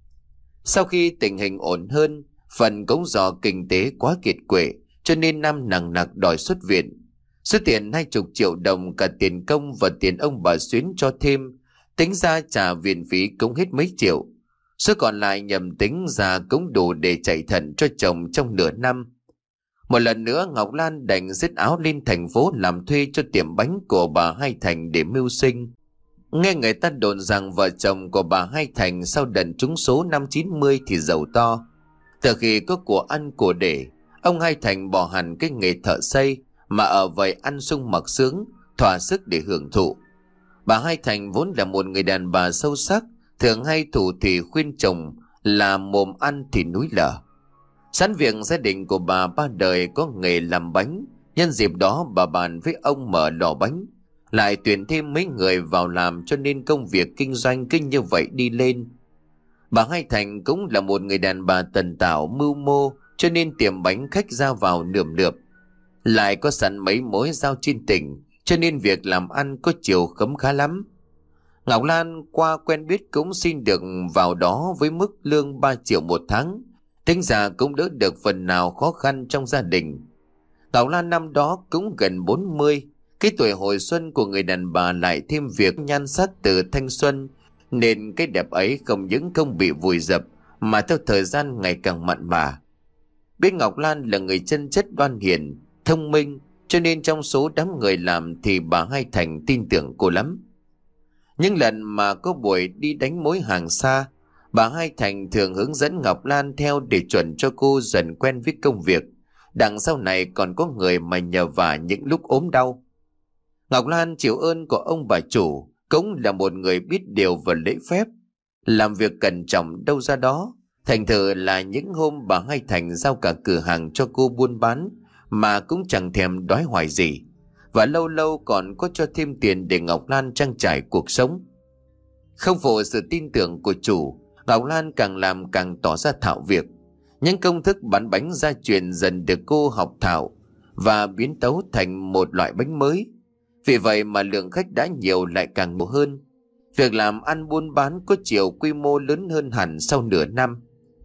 Sau khi tình hình ổn hơn, phần cũng do kinh tế quá kiệt quệ, cho nên Nam nặng nặc đòi xuất viện. Số tiền hai chục triệu đồng, cả tiền công và tiền ông bà Xuyến cho thêm, tính ra trả viện phí cũng hết mấy triệu. Số còn lại nhầm tính ra cũng đủ để chạy thận cho chồng trong nửa năm. Một lần nữa Ngọc Lan đành dứt áo lên thành phố làm thuê cho tiệm bánh của bà Hai Thành để mưu sinh. Nghe người ta đồn rằng vợ chồng của bà Hai Thành sau đợt trúng số năm chín mươi thì giàu to. Từ khi có của ăn của để, ông Hai Thành bỏ hẳn cái nghề thợ xây mà ở vậy ăn sung mặc sướng, thỏa sức để hưởng thụ. Bà Hai Thành vốn là một người đàn bà sâu sắc, thường hay thủ thỉ khuyên chồng là mồm ăn thì núi lở. Sẵn việc gia đình của bà ba đời có nghề làm bánh, nhân dịp đó bà bàn với ông mở lò bánh, lại tuyển thêm mấy người vào làm, cho nên công việc kinh doanh cứ như vậy đi lên. Bà Hai Thành cũng là một người đàn bà tần tảo mưu mô, cho nên tiệm bánh khách ra vào nườm nượp. Lại có sẵn mấy mối giao trên tỉnh, cho nên việc làm ăn có chiều khấm khá lắm. Ngọc Lan qua quen biết cũng xin được vào đó với mức lương ba triệu một tháng. Tính ra cũng đỡ được phần nào khó khăn trong gia đình. Ngọc Lan năm đó cũng gần bốn mươi. Cái tuổi hồi xuân của người đàn bà lại thêm việc nhan sắc từ thanh xuân, nên cái đẹp ấy không những không bị vùi dập mà theo thời gian ngày càng mặn mà. Biết Ngọc Lan là người chân chất đoan hiền, thông minh, cho nên trong số đám người làm thì bà Hai Thành tin tưởng cô lắm. Những lần mà có buổi đi đánh mối hàng xa, bà Hai Thành thường hướng dẫn Ngọc Lan theo để chuẩn cho cô dần quen với công việc. Đằng sau này còn có người mà nhờ vả những lúc ốm đau. Ngọc Lan chịu ơn của ông bà chủ, cũng là một người biết điều và lễ phép, làm việc cẩn trọng đâu ra đó. Thành thử là những hôm bà Hai Thành giao cả cửa hàng cho cô buôn bán mà cũng chẳng thèm đói hoài gì, và lâu lâu còn có cho thêm tiền để Ngọc Lan trang trải cuộc sống. Không phụ sự tin tưởng của chủ, Ngọc Lan càng làm càng tỏ ra thạo việc. Những công thức bán bánh gia truyền dần được cô học thạo và biến tấu thành một loại bánh mới. Vì vậy mà lượng khách đã nhiều lại càng nhiều hơn. Việc làm ăn buôn bán có chiều quy mô lớn hơn hẳn sau nửa năm.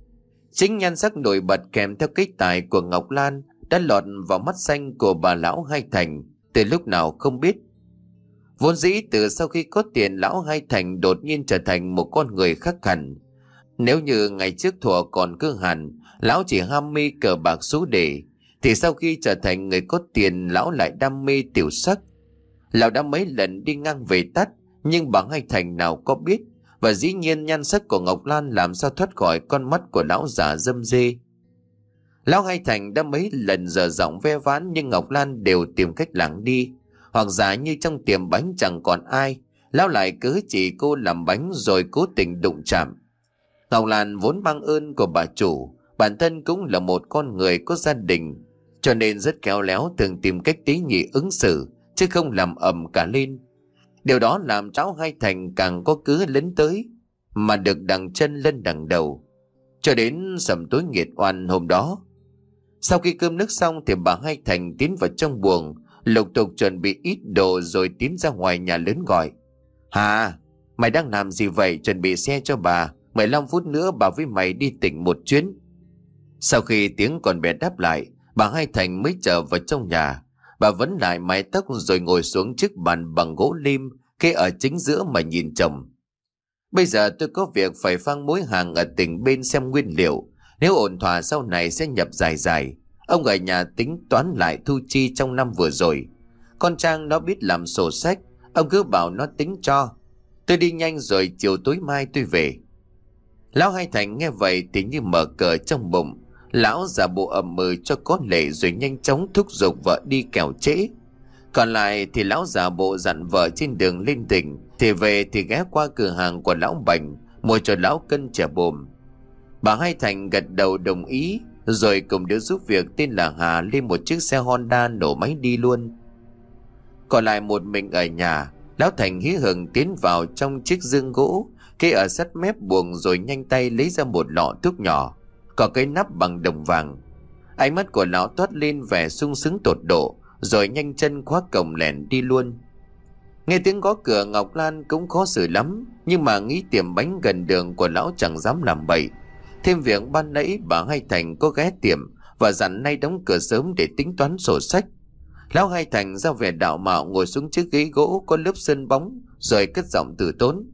Chính nhan sắc nổi bật kèm theo cái tài của Ngọc Lan đã lọt vào mắt xanh của bà lão Hai Thành từ lúc nào không biết. Vốn dĩ từ sau khi có tiền, lão Hai Thành đột nhiên trở thành một con người khác hẳn. Nếu như ngày trước thuở còn cơ hàn, lão chỉ ham mê cờ bạc số đề, thì sau khi trở thành người có tiền, lão lại đam mê tiểu sắc. Lão đã mấy lần đi ngang về tắt, nhưng bà Hai Thành nào có biết. Và dĩ nhiên nhan sắc của Ngọc Lan làm sao thoát khỏi con mắt của lão già dâm dê. Lão Hai Thành đã mấy lần dở giọng ve vãn, nhưng Ngọc Lan đều tìm cách lảng đi. Hoặc giả như trong tiệm bánh chẳng còn ai, lão lại cứ chỉ cô làm bánh rồi cố tình đụng chạm. Ngọc Lan vốn mang ơn của bà chủ, bản thân cũng là một con người có gia đình, cho nên rất khéo léo thường tìm cách tế nhị ứng xử, chứ không làm ầm cả lên. Điều đó làm cháu Hai Thành càng có cớ lấn tới, mà được đằng chân lên đằng đầu. Cho đến sầm tối nghiệt oan hôm đó, sau khi cơm nước xong thì bà Hai Thành tiến vào trong buồng, lục tục chuẩn bị ít đồ rồi tiến ra ngoài nhà lớn gọi: Hà, mày đang làm gì vậy? Chuẩn bị xe cho bà, mười lăm phút nữa bà với mày đi tỉnh một chuyến. Sau khi tiếng con bé đáp lại, bà Hai Thành mới trở vào trong nhà. Bà vấn lại mái tóc rồi ngồi xuống chiếc bàn bằng gỗ lim kê ở chính giữa mà nhìn chồng. Bây giờ tôi có việc phải phang mối hàng ở tỉnh bên xem nguyên liệu. Nếu ổn thỏa sau này sẽ nhập dài dài. Ông ở nhà tính toán lại thu chi trong năm vừa rồi. Con Trang nó biết làm sổ sách, ông cứ bảo nó tính cho. Tôi đi nhanh rồi chiều tối mai tôi về. Lão Hai Thành nghe vậy thì như mở cờ trong bụng. Lão giả bộ ầm ừ cho có lệ rồi nhanh chóng thúc giục vợ đi kẻo trễ. Còn lại thì lão giả bộ dặn vợ trên đường lên tỉnh, thì về thì ghé qua cửa hàng của lão Bành mua cho lão cân chả bồm. Bà Hai Thành gật đầu đồng ý, rồi cùng đứa giúp việc tên là Hà lên một chiếc xe Honda nổ máy đi luôn. Còn lại một mình ở nhà, lão Thành hí hửng tiến vào trong chiếc giường gỗ kê ở sát mép buồng, rồi nhanh tay lấy ra một lọ thuốc nhỏ có cái nắp bằng đồng vàng. Ánh mắt của lão toát lên vẻ sung sướng tột độ, rồi nhanh chân khóa cổng lẻn đi luôn. Nghe tiếng gõ cửa, Ngọc Lan cũng khó xử lắm, nhưng mà nghĩ tiệm bánh gần đường của lão chẳng dám làm bậy. Thêm việc ban nãy bà Hai Thành có ghé tiệm và dặn nay đóng cửa sớm để tính toán sổ sách. Lão Hai Thành ra vẻ đạo mạo ngồi xuống chiếc ghế gỗ có lớp sơn bóng, rồi cất giọng từ tốn: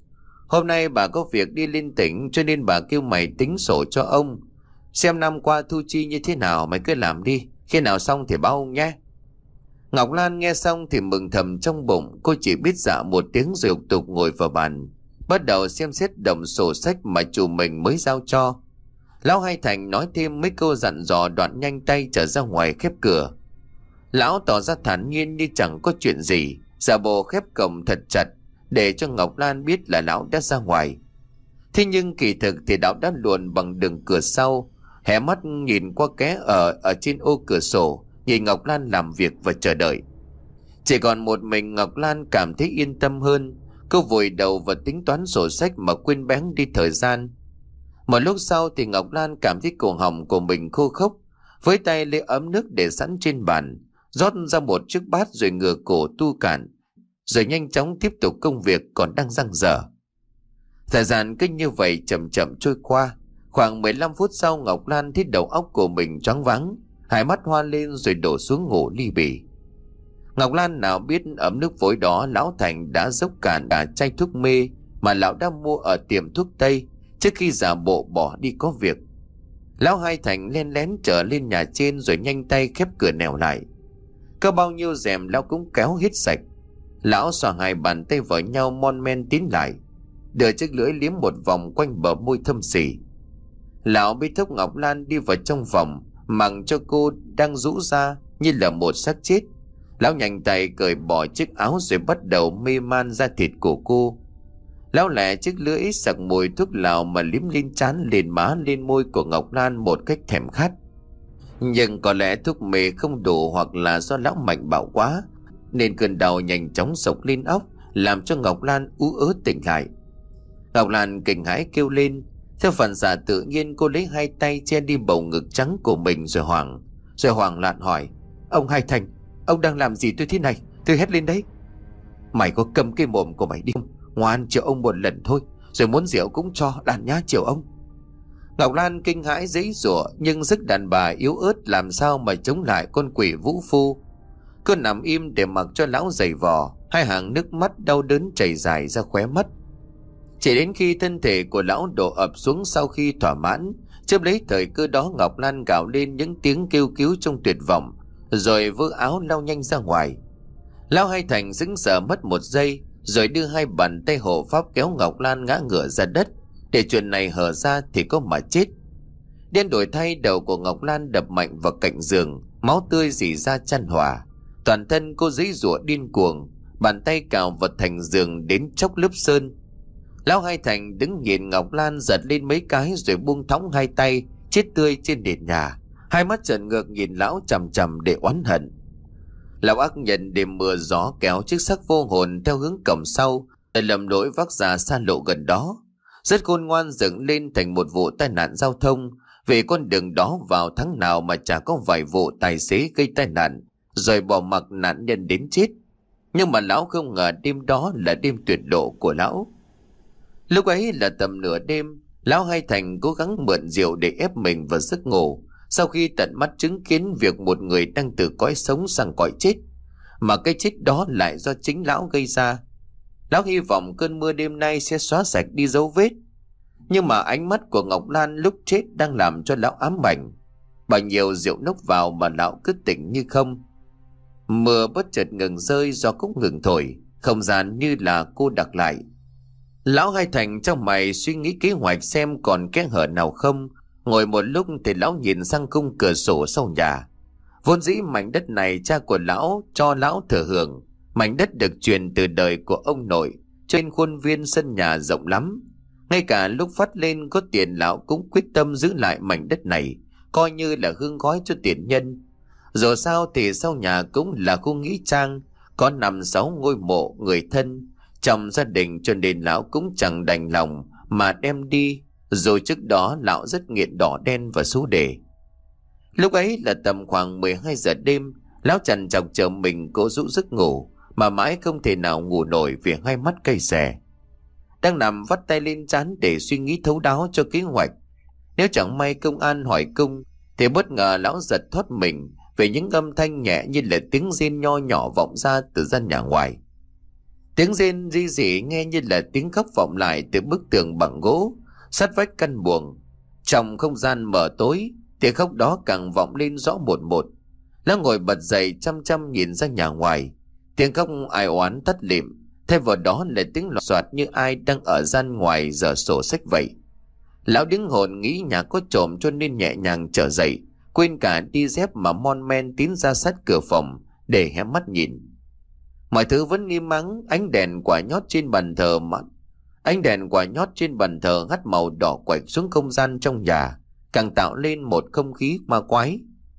Hôm nay bà có việc đi lên tỉnh, cho nên bà kêu mày tính sổ cho ông. Xem năm qua thu chi như thế nào mày cứ làm đi, khi nào xong thì báo ông nhé. Ngọc Lan nghe xong thì mừng thầm trong bụng. Cô chỉ biết dạ một tiếng rồi tục tục ngồi vào bàn, bắt đầu xem xét đống sổ sách mà chủ mình mới giao cho. Lão Hai Thành nói thêm mấy câu dặn dò, đoạn nhanh tay trở ra ngoài khép cửa. Lão tỏ ra thản nhiên như chẳng có chuyện gì, giả bộ khép cổng thật chặt để cho Ngọc Lan biết là lão đã ra ngoài. Thế nhưng kỳ thực thì lão đã luồn bằng đường cửa sau, hé mắt nhìn qua kẽ ở ở trên ô cửa sổ, nhìn Ngọc Lan làm việc và chờ đợi. Chỉ còn một mình Ngọc Lan cảm thấy yên tâm hơn. Cô vùi đầu vào tính toán sổ sách mà quên bén đi thời gian. Một lúc sau thì Ngọc Lan cảm thấy cổ họng của mình khô khốc, với tay lấy ấm nước để sẵn trên bàn, rót ra một chiếc bát rồi ngửa cổ tu cạn, rồi nhanh chóng tiếp tục công việc còn đang dang dở. Thời gian cứ như vậy chậm chậm trôi qua. Khoảng mười lăm phút sau, Ngọc Lan thấy đầu óc của mình choáng váng, hai mắt hoa lên rồi đổ xuống ngủ ly bì. Ngọc Lan nào biết ấm nước vối đó lão Thành đã dốc cạn cả chai thuốc mê mà lão đã mua ở tiệm thuốc Tây trước khi giả bộ bỏ đi có việc. Lão Hai Thành len lén trở lên nhà trên rồi nhanh tay khép cửa nẻo lại. Có bao nhiêu rèm lão cũng kéo hết sạch. Lão xoa hai bàn tay vào nhau mon men tiến lại, đưa chiếc lưỡi liếm một vòng quanh bờ môi thâm sỉ. Lão bế thốc Ngọc Lan đi vào trong phòng, mặc cho cô đang rũ ra như là một xác chết. Lão nhanh tay cởi bỏ chiếc áo rồi bắt đầu mê man da thịt của cô. Lão lẹ chiếc lưỡi sặc mùi thuốc lào mà liếm lên trán, lên má, lên môi của Ngọc Lan một cách thèm khát. Nhưng có lẽ thuốc mê không đủ, hoặc là do lão mạnh bạo quá, nên cơn đau nhanh chóng xộc lên óc, làm cho Ngọc Lan ú ớ tỉnh lại. Ngọc Lan kinh hãi kêu lên. Theo phản xạ tự nhiên, cô lấy hai tay che đi bầu ngực trắng của mình rồi hoảng rồi hoảng loạn hỏi: Ông Hai Thành, ông đang làm gì tôi thế này? Tôi hét lên đấy. Mày có cầm cái mồm của mày đi không? Ngoan chiều ông một lần thôi, rồi muốn rượu cũng cho, đàn nhá chiều ông. Ngọc Lan kinh hãi giãy giụa, nhưng sức đàn bà yếu ớt làm sao mà chống lại con quỷ vũ phu. Cô nằm im để mặc cho lão giày vò, hai hàng nước mắt đau đớn chảy dài ra khóe mắt. Chỉ đến khi thân thể của lão đổ ập xuống sau khi thỏa mãn, chớp lấy thời cơ đó, Ngọc Lan gào lên những tiếng kêu cứu trong tuyệt vọng, rồi vơ áo lao nhanh ra ngoài. Lão Hai Thành sững sờ mất một giây, rồi đưa hai bàn tay hộ pháp kéo Ngọc Lan ngã ngửa ra đất, để chuyện này hở ra thì có mà chết. Điên đổi thay, đầu của Ngọc Lan đập mạnh vào cạnh giường, máu tươi rỉ ra chan hòa. Toàn thân cô giãy giụa điên cuồng, bàn tay cào vào thành giường đến chóc lớp sơn. Lão Hai Thành đứng nhìn Ngọc Lan giật lên mấy cái rồi buông thõng hai tay chết tươi trên nền nhà, hai mắt trợn ngược nhìn lão chằm chằm để oán hận. Lão ác nhân đêm mưa gió kéo chiếc xác vô hồn theo hướng cổng sau, để lầm lỗi vác ra xa lộ gần đó, rất khôn ngoan dựng lên thành một vụ tai nạn giao thông. Vì con đường đó vào tháng nào mà chả có vài vụ tài xế gây tai nạn rồi bỏ mặc nạn nhân đến chết. Nhưng mà lão không ngờ đêm đó là đêm tuyệt lộ của lão. Lúc ấy là tầm nửa đêm, lão Hai Thành cố gắng mượn rượu để ép mình vào giấc ngủ, sau khi tận mắt chứng kiến việc một người đang từ cõi sống sang cõi chết, mà cái chết đó lại do chính lão gây ra. Lão hy vọng cơn mưa đêm nay sẽ xóa sạch đi dấu vết. Nhưng mà ánh mắt của Ngọc Lan lúc chết đang làm cho lão ám ảnh. Bao nhiêu rượu nốc vào mà lão cứ tỉnh như không. Mưa bất chợt ngừng rơi, gió cũng ngừng thổi, không gian như là cô đặc lại. Lão Hai Thành trong mày suy nghĩ kế hoạch xem còn kẽ hở nào không. Ngồi một lúc thì lão nhìn sang khung cửa sổ sau nhà. Vốn dĩ mảnh đất này cha của lão cho lão thừa hưởng. Mảnh đất được truyền từ đời của ông nội. Trên khuôn viên sân nhà rộng lắm. Ngay cả lúc phát lên có tiền, lão cũng quyết tâm giữ lại mảnh đất này, coi như là hương gói cho tiền nhân. Dù sao thì sau nhà cũng là khu nghĩa trang, có năm sáu ngôi mộ người thân trong gia đình, cho nên lão cũng chẳng đành lòng mà đem đi. Rồi trước đó lão rất nghiện đỏ đen và xú đề. Lúc ấy là tầm khoảng mười hai giờ đêm, lão trằn trọc chờ mình cố rũ giấc ngủ mà mãi không thể nào ngủ nổi vì hai mắt cay xè. Đang nằm vắt tay lên trán để suy nghĩ thấu đáo cho kế hoạch. Nếu chẳng may công an hỏi cung thì bất ngờ lão giật thoát mình về những âm thanh nhẹ như là tiếng rên nho nhỏ vọng ra từ gian nhà ngoài. Tiếng rên ri rỉ nghe như là tiếng khóc vọng lại từ bức tường bằng gỗ sát vách căn buồng. Trong không gian mờ tối, tiếng khóc đó càng vọng lên rõ một một. Lão ngồi bật dậy chăm chăm nhìn ra nhà ngoài. Tiếng khóc ai oán tắt lịm, thay vào đó là tiếng lọt xoạt như ai đang ở gian ngoài dở sổ sách vậy. Lão đứng hồn nghĩ nhà có trộm cho nên nhẹ nhàng trở dậy, quên cả đi dép mà mon men tiến ra sát cửa phòng để hé mắt nhìn. Mọi thứ vẫn im ắng, ánh đèn quả nhót trên bàn thờ mắt ánh đèn quả nhót trên bàn thờ hắt màu đỏ quạch xuống không gian trong nhà, càng tạo lên một không khí ma quái.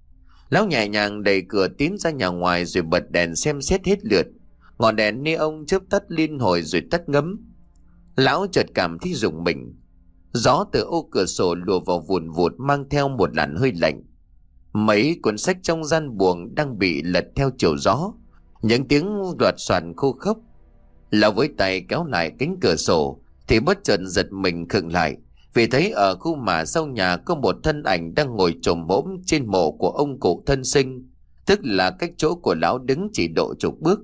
Lão nhẹ nhàng đẩy cửa tiến ra nhà ngoài rồi bật đèn xem xét hết lượt. Ngọn đèn neon chớp tắt liên hồi rồi tắt ngấm. Lão chợt cảm thấy rùng mình. Gió từ ô cửa sổ lùa vào vùn vụt mang theo một làn hơi lạnh. Mấy cuốn sách trong gian buồng đang bị lật theo chiều gió. Những tiếng loạt soạn khô khốc. Lão với tay kéo lại cánh cửa sổ thì bất chợt giật mình khựng lại, vì thấy ở khu mả sau nhà có một thân ảnh đang ngồi chồm hổm trên mộ của ông cụ thân sinh, tức là cách chỗ của lão đứng chỉ độ chục bước.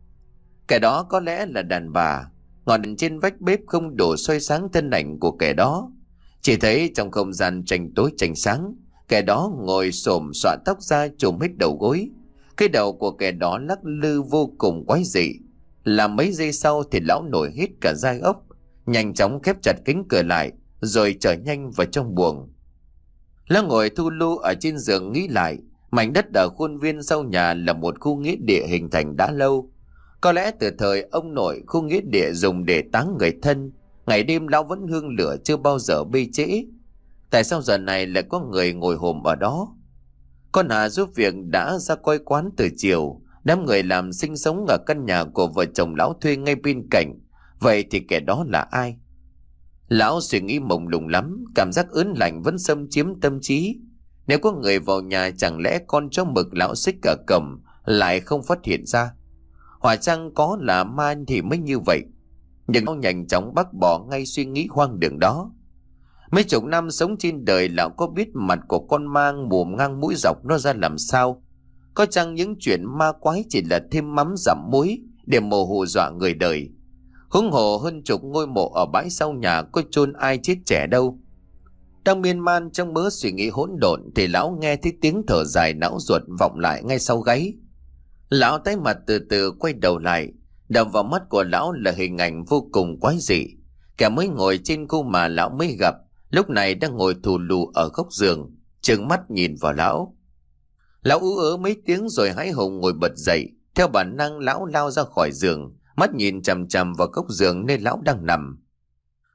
Kẻ đó có lẽ là đàn bà. Ngọn đèn trên vách bếp không đủ soi sáng thân ảnh của kẻ đó. Chỉ thấy trong không gian tranh tối tranh sáng, kẻ đó ngồi xổm xõa tóc ra trùm hết đầu gối. Cái đầu của kẻ đó lắc lư vô cùng quái dị. Làm mấy giây sau thì lão nổi hết cả gai ốc, nhanh chóng khép chặt cánh cửa lại rồi trở nhanh vào trong buồng. Lão ngồi thu lu ở trên giường nghĩ lại, mảnh đất ở khuôn viên sau nhà là một khu nghĩa địa hình thành đã lâu. Có lẽ từ thời ông nội khu nghĩa địa dùng để táng người thân, ngày đêm lão vẫn hương lửa chưa bao giờ bê trễ. Tại sao giờ này lại có người ngồi hòm ở đó? Con Hà giúp việc đã ra coi quán từ chiều, đám người làm sinh sống ở căn nhà của vợ chồng lão thuê ngay bên cạnh. Vậy thì kẻ đó là ai? Lão suy nghĩ mông lung lắm, cảm giác ớn lạnh vẫn xâm chiếm tâm trí. Nếu có người vào nhà chẳng lẽ con chó mực lão xích ở cổng lại không phát hiện ra? Hỏa chăng có là ma thì mới như vậy. Nhưng lão nhanh chóng bác bỏ ngay suy nghĩ hoang đường đó. Mấy chục năm sống trên đời, lão có biết mặt của con ma mồm ngang mũi dọc nó ra làm sao? Có chăng những chuyện ma quái chỉ là thêm mắm dặm muối để mồ hù dọa người đời? Huống hồ hơn chục ngôi mộ ở bãi sau nhà có chôn ai chết trẻ đâu. Đang miên man trong mớ suy nghĩ hỗn độn thì lão nghe thấy tiếng thở dài não ruột vọng lại ngay sau gáy. Lão tái mặt từ từ quay đầu lại, đập vào mắt của lão là hình ảnh vô cùng quái dị. Kẻ mới ngồi trên khu mà lão mới gặp lúc này đang ngồi thù lù ở góc giường, trừng mắt nhìn vào lão. Lão ú ớ mấy tiếng rồi hãi hùng ngồi bật dậy. Theo bản năng lão lao ra khỏi giường, mắt nhìn chằm chằm vào góc giường nơi lão đang nằm.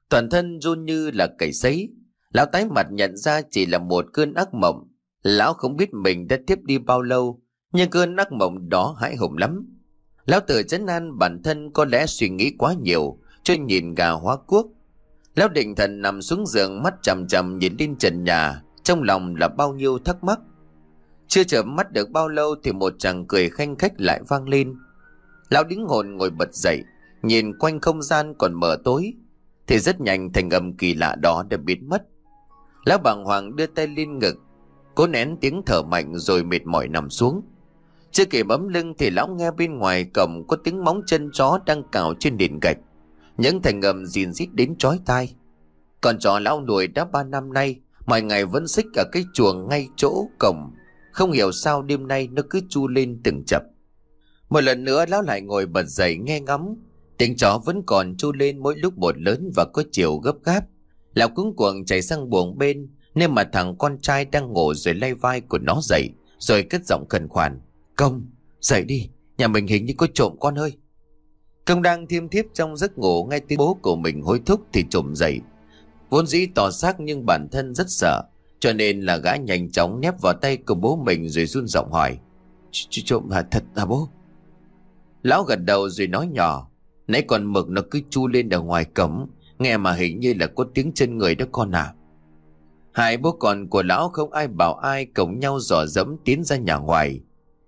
Toàn thân run như là cầy sấy. Lão tái mặt nhận ra chỉ là một cơn ác mộng. Lão không biết mình đã tiếp đi bao lâu, nhưng cơn ác mộng đó hãi hùng lắm. Lão tự trấn an bản thân có lẽ suy nghĩ quá nhiều, cho nhìn gà hóa cuốc. Lão định thần nằm xuống giường, mắt chằm chằm nhìn lên trần nhà, trong lòng là bao nhiêu thắc mắc. Chưa chợp mắt được bao lâu thì một chàng cười khanh khách lại vang lên. Lão đứng hồn ngồi bật dậy, nhìn quanh không gian còn mờ tối, thì rất nhanh thành âm kỳ lạ đó đã biến mất. Lão bàng hoàng đưa tay lên ngực, cố nén tiếng thở mạnh rồi mệt mỏi nằm xuống. Chưa kịp bấm lưng thì lão nghe bên ngoài cổng có tiếng móng chân chó đang cào trên nền gạch, những thành âm rìn rít đến chói tai. Con chó lão nuôi đã ba năm nay, mọi ngày vẫn xích ở cái chuồng ngay chỗ cổng, không hiểu sao đêm nay nó cứ chu lên từng chập. Một lần nữa lão lại ngồi bật dậy nghe ngóng, tiếng chó vẫn còn chu lên mỗi lúc một lớn và có chiều gấp gáp. Lão cuống cuồng chạy sang buồng bên, nên mà thằng con trai đang ngủ rồi lay vai của nó dậy, rồi cất giọng khẩn khoản: "Công, dậy đi, nhà mình hình như có trộm con ơi." Công đang thiêm thiếp trong giấc ngủ, nghe tiếng bố của mình hối thúc thì trộm dậy. Vốn dĩ tỏ xác nhưng bản thân rất sợ, cho nên là gã nhanh chóng nép vào tay của bố mình rồi run giọng hỏi: "Ch trộm hả? Thật hả bố?" Lão gật đầu rồi nói nhỏ: "Nãy con mực nó cứ chu lên ở ngoài cổng, nghe mà hình như là có tiếng chân người đó con à." Hai bố con của lão không ai bảo ai, cùng nhau dò dẫm tiến ra nhà ngoài.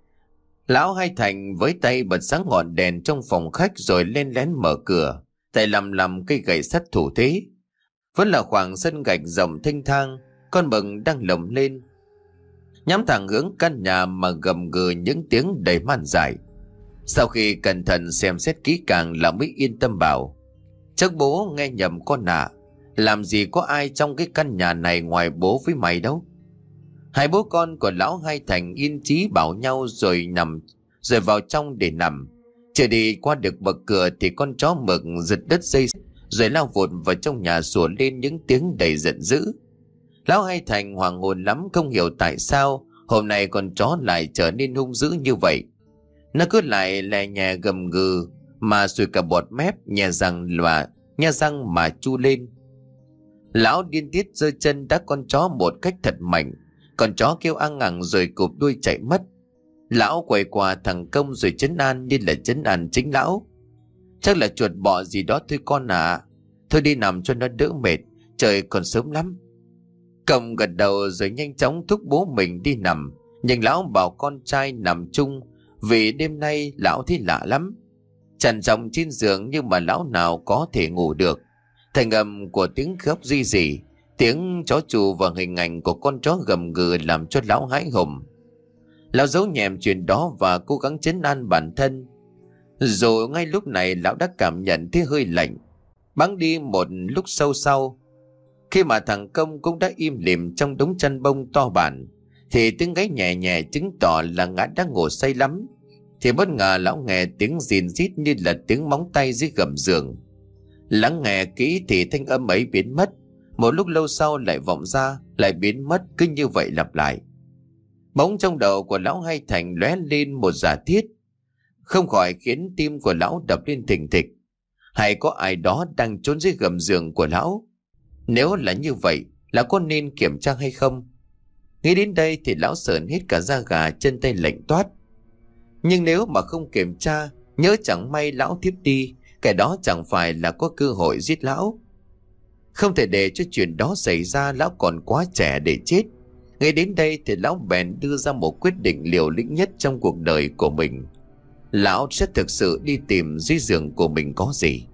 Lão Hai Thành với tay bật sáng ngọn đèn trong phòng khách rồi lên lén mở cửa, tay lầm lầm cây gậy sắt thủ thế. Vẫn là khoảng sân gạch rộng thênh thang, con mực đang lồng lên, nhắm thẳng hướng căn nhà mà gầm gừ những tiếng đầy man dại. Sau khi cẩn thận xem xét kỹ càng, lão mới yên tâm bảo: "Chắc bố nghe nhầm con ạ, làm gì có ai trong cái căn nhà này ngoài bố với mày đâu." Hai bố con của lão Hai Thành yên chí bảo nhau rồi nằm rồi vào trong để nằm. Chưa đi qua được bậc cửa thì con chó mực giật đứt dây rồi lao vụt vào trong nhà, sủa lên những tiếng đầy giận dữ. Lão Hai Thành hoảng hồn lắm, không hiểu tại sao hôm nay con chó lại trở nên hung dữ như vậy. Nó cứ lại lè nhè gầm gừ mà sùi cả bọt mép, nhè răng và nhe răng mà chu lên. Lão điên tiết giơ chân đá con chó một cách thật mạnh, con chó kêu ăng ẳng rồi cụp đuôi chạy mất. Lão quay qua thằng Công rồi trấn an như là trấn an chính lão: "Chắc là chuột bọ gì đó thôi con ạ, thôi đi nằm cho nó đỡ mệt, trời còn sớm lắm." Công gật đầu rồi nhanh chóng thúc bố mình đi nằm, nhưng lão bảo con trai nằm chung vì đêm nay lão thấy lạ lắm. Trằn trọc trên giường nhưng mà lão nào có thể ngủ được. Thành âm của tiếng khóc ri rỉ, tiếng chó chù và hình ảnh của con chó gầm gừ làm cho lão hãi hùng. Lão giấu nhẹm chuyện đó và cố gắng trấn an bản thân. Rồi ngay lúc này lão đã cảm nhận thấy hơi lạnh. Bắn đi một lúc sâu sau, khi mà thằng Công cũng đã im lìm trong đống chăn bông to bản, thì tiếng gáy nhẹ nhẹ chứng tỏ là gã đã ngủ say lắm. Thì bất ngờ lão nghe tiếng rìn rít như là tiếng móng tay dưới gầm giường. Lắng nghe kỹ thì thanh âm ấy biến mất, một lúc lâu sau lại vọng ra, lại biến mất, cứ như vậy lặp lại. Bỗng trong đầu của lão Hai Thành lóe lên một giả thiết, không khỏi khiến tim của lão đập lên thình thịch. Hay có ai đó đang trốn dưới gầm giường của lão? Nếu là như vậy, lão có nên kiểm tra hay không? Nghĩ đến đây thì lão sởn hết cả da gà, chân tay lạnh toát. Nhưng nếu mà không kiểm tra, nhớ chẳng may lão thiếp đi, cái đó chẳng phải là có cơ hội giết lão. Không thể để cho chuyện đó xảy ra, lão còn quá trẻ để chết. Ngay đến đây thì lão bèn đưa ra một quyết định liều lĩnh nhất trong cuộc đời của mình. Lão sẽ thực sự đi tìm dưới giường của mình có gì.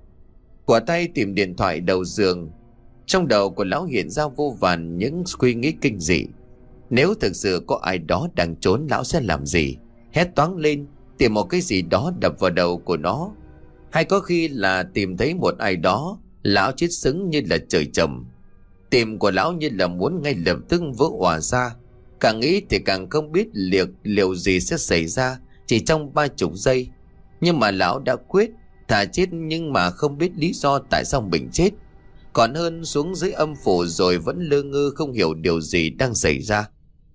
Quả tay tìm điện thoại đầu giường. Trong đầu của lão hiện ra vô vàn những suy nghĩ kinh dị. Nếu thực sự có ai đó đang trốn, lão sẽ làm gì? Hét toáng lên, tìm một cái gì đó đập vào đầu của nó. Hay có khi là tìm thấy một ai đó, lão chết sững như là trời trồng. Tim của lão như là muốn ngay lập tức vỡ òa ra. Càng nghĩ thì càng không biết liệu, liệu gì sẽ xảy ra chỉ trong ba chục giây. Nhưng mà lão đã quyết thà chết nhưng mà không biết lý do tại sao mình chết, còn hơn xuống dưới âm phủ rồi vẫn lơ ngơ không hiểu điều gì đang xảy ra.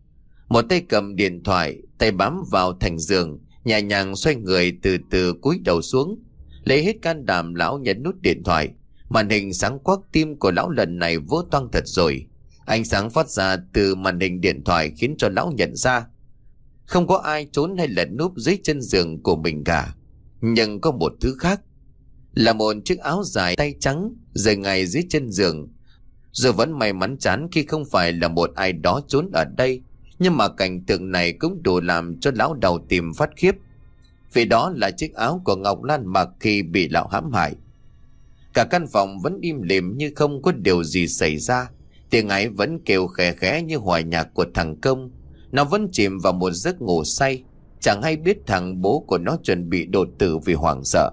Một tay cầm điện thoại, tay bám vào thành giường, nhẹ nhàng xoay người từ từ cúi đầu xuống. Lấy hết can đảm lão nhấn nút điện thoại, Màn hình sáng quắc, tim của lão lần này vỡ toang thật rồi. Ánh sáng phát ra từ màn hình điện thoại khiến cho lão nhận ra không có ai trốn hay lẩn núp dưới chân giường của mình cả. Nhưng có một thứ khác, là một chiếc áo dài tay trắng rơi ngay dưới chân giường. Dù vẫn may mắn chán khi không phải là một ai đó trốn ở đây, nhưng mà cảnh tượng này cũng đủ làm cho lão đầu tìm phát khiếp. Vì đó là chiếc áo của Ngọc Lan mặc khi bị lão hãm hại. Cả căn phòng vẫn im lìm như không có điều gì xảy ra. Tiếng ấy vẫn kêu khẽ khẽ như hòa nhạc của thằng Công. Nó vẫn chìm vào một giấc ngủ say, chẳng hay biết thằng bố của nó chuẩn bị đột tử vì hoảng sợ.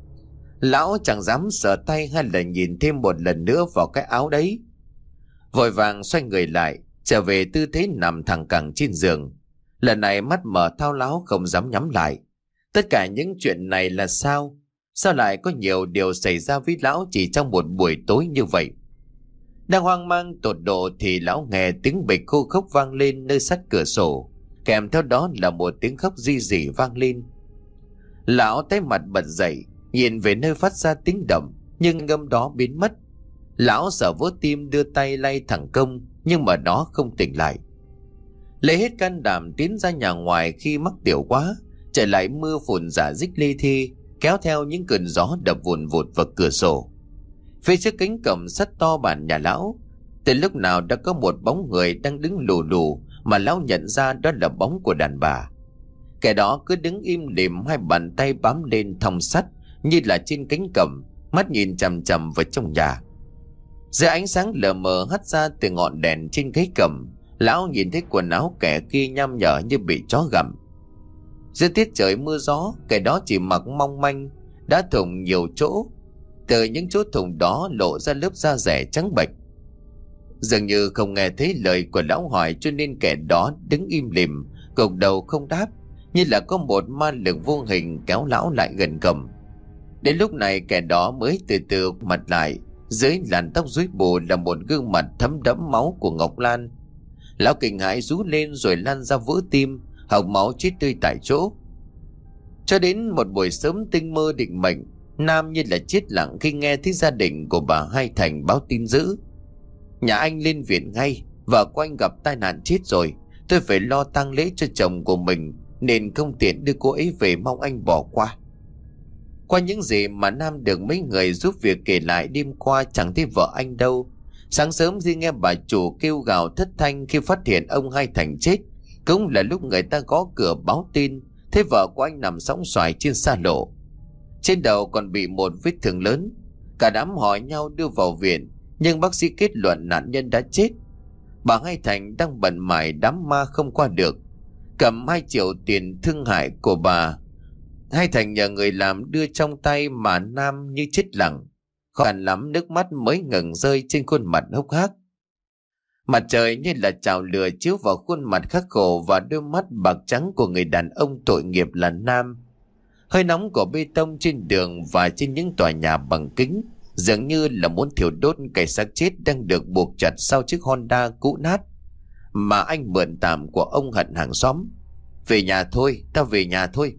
Lão chẳng dám sờ tay hay là nhìn thêm một lần nữa vào cái áo đấy. Vội vàng xoay người lại, trở về tư thế nằm thẳng cẳng trên giường. Lần này mắt mở thao láo không dám nhắm lại. Tất cả những chuyện này là sao? Sao lại có nhiều điều xảy ra với lão chỉ trong một buổi tối như vậy? Đang hoang mang tột độ thì lão nghe tiếng bịch khô khốc vang lên nơi sát cửa sổ, kèm theo đó là một tiếng khóc ri rỉ vang lên. Lão tái mặt bật dậy, nhìn về nơi phát ra tiếng động, nhưng ngâm đó biến mất. Lão sợ vỡ tim đưa tay lay thằng Công, nhưng mà nó không tỉnh lại. Lấy hết can đảm tiến ra nhà ngoài khi mắc tiểu quá, trở lại mưa phùn rả rích li thi, kéo theo những cơn gió đập vùn vụt vào cửa sổ. Phía trước cánh cổng sắt to bản nhà lão, từ lúc nào đã có một bóng người đang đứng lù lù, mà lão nhận ra đó là bóng của đàn bà. Kẻ đó cứ đứng im lìm, hai bàn tay bám lên thòng sắt như là trên cánh cổng, mắt nhìn chằm chằm vào trong nhà. Dưới ánh sáng lờ mờ hắt ra từ ngọn đèn trên gáy cổng, lão nhìn thấy quần áo kẻ kia nham nhở như bị chó gặm. Giữa tiết trời mưa gió, kẻ đó chỉ mặc mong manh, đã thủng nhiều chỗ. Từ những chỗ thủng đó lộ ra lớp da rẻ trắng bệch. Dường như không nghe thấy lời của lão hỏi, cho nên kẻ đó đứng im lìm, gục đầu không đáp, như là có một ma lực vô hình kéo lão lại gần cổng. Đến lúc này kẻ đó mới từ từ mặt lại. Dưới làn tóc rối bù là một gương mặt thấm đẫm máu của Ngọc Lan. Lão kinh hãi rú lên rồi lăn ra vỡ tim, hộc máu chết tươi tại chỗ. Cho đến một buổi sớm tinh mơ định mệnh, Nam như là chết lặng khi nghe thấy gia đình của bà Hai Thành báo tin dữ. Nhà anh lên viện ngay, vợ của anh gặp tai nạn chết rồi. Tôi phải lo tang lễ cho chồng của mình nên không tiện đưa cô ấy về, mong anh bỏ qua. Qua những gì mà Nam được mấy người giúp việc kể lại, đêm qua chẳng thấy vợ anh đâu. Sáng sớm khi nghe bà chủ kêu gào thất thanh khi phát hiện ông Hai Thành chết, cũng là lúc người ta gõ cửa báo tin thấy vợ của anh nằm sõng soài trên xa lộ. Trên đầu còn bị một vết thương lớn. Cả đám hỏi nhau đưa vào viện, nhưng bác sĩ kết luận nạn nhân đã chết. Bà Hai Thành đang bận mải đám ma không qua được. Cầm hai triệu tiền thương hại của bà Hai Thành nhờ người làm đưa trong tay, mà Nam như chết lặng. Khó khăn lắm nước mắt mới ngừng rơi trên khuôn mặt hốc hác. Mặt trời như là chảo lửa chiếu vào khuôn mặt khắc khổ và đôi mắt bạc trắng của người đàn ông tội nghiệp là Nam. Hơi nóng của bê tông trên đường và trên những tòa nhà bằng kính dường như là muốn thiêu đốt cái xác chết đang được buộc chặt sau chiếc Honda cũ nát mà anh mượn tạm của ông Hận hàng xóm. Về nhà thôi, tao về nhà thôi.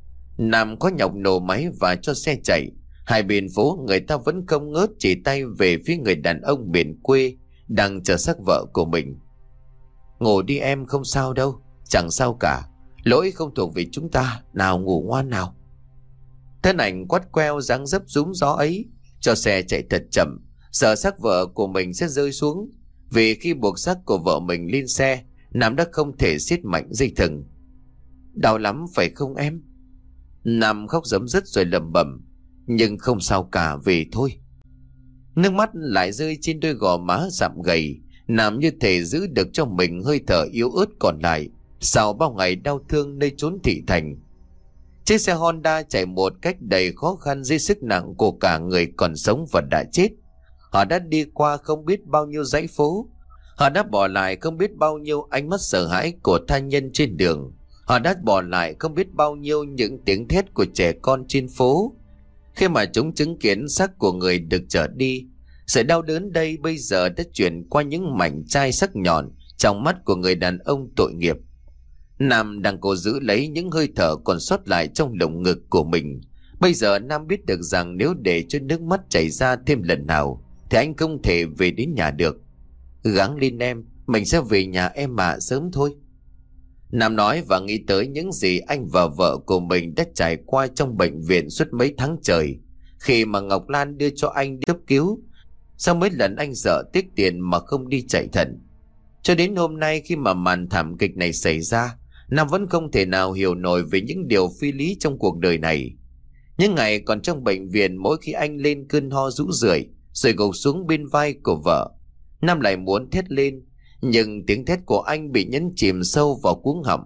Nam có nhọc nổ máy và cho xe chạy. Hai bên phố người ta vẫn không ngớt chỉ tay về phía người đàn ông miền quê đang chờ xác vợ của mình. Ngủ đi em, không sao đâu. Chẳng sao cả, lỗi không thuộc về chúng ta. Nào ngủ ngoan nào. Thân ảnh quắt queo dáng dấp rúm gió ấy cho xe chạy thật chậm, sợ xác vợ của mình sẽ rơi xuống. Vì khi buộc xác của vợ mình lên xe, Nam đã không thể siết mạnh dây thừng. Đau lắm phải không em? Nam khóc rấm rứt rồi lẩm bẩm. Nhưng không sao cả, về thôi. Nước mắt lại rơi trên đôi gò má sạm gầy. Nam như thể giữ được cho mình hơi thở yếu ớt còn lại sau bao ngày đau thương nơi chốn thị thành. Chiếc xe Honda chạy một cách đầy khó khăn dưới sức nặng của cả người còn sống và đã chết. Họ đã đi qua không biết bao nhiêu dãy phố. Họ đã bỏ lại không biết bao nhiêu ánh mắt sợ hãi của tha nhân trên đường. Họ đã bỏ lại không biết bao nhiêu những tiếng thét của trẻ con trên phố. Khi mà chúng chứng kiến xác của người được chở đi, sự đau đớn đây bây giờ đã chuyển qua những mảnh chai sắc nhọn trong mắt của người đàn ông tội nghiệp. Nam đang cố giữ lấy những hơi thở còn sót lại trong lồng ngực của mình, Bây giờ Nam biết được rằng nếu để cho nước mắt chảy ra thêm lần nào thì anh không thể về đến nhà được. Gắng lên em, mình sẽ về nhà em mà sớm thôi. Nam nói và nghĩ tới những gì anh và vợ của mình đã trải qua trong bệnh viện suốt mấy tháng trời, khi mà Ngọc Lan đưa cho anh đi cấp cứu. Sau mấy lần anh sợ tiếc tiền mà không đi chạy thận. Cho đến hôm nay khi mà màn thảm kịch này xảy ra, Nam vẫn không thể nào hiểu nổi về những điều phi lý trong cuộc đời này. Những ngày còn trong bệnh viện, mỗi khi anh lên cơn ho rũ rượi rồi gục xuống bên vai của vợ, Nam lại muốn thét lên, nhưng tiếng thét của anh bị nhấn chìm sâu vào cuống họng.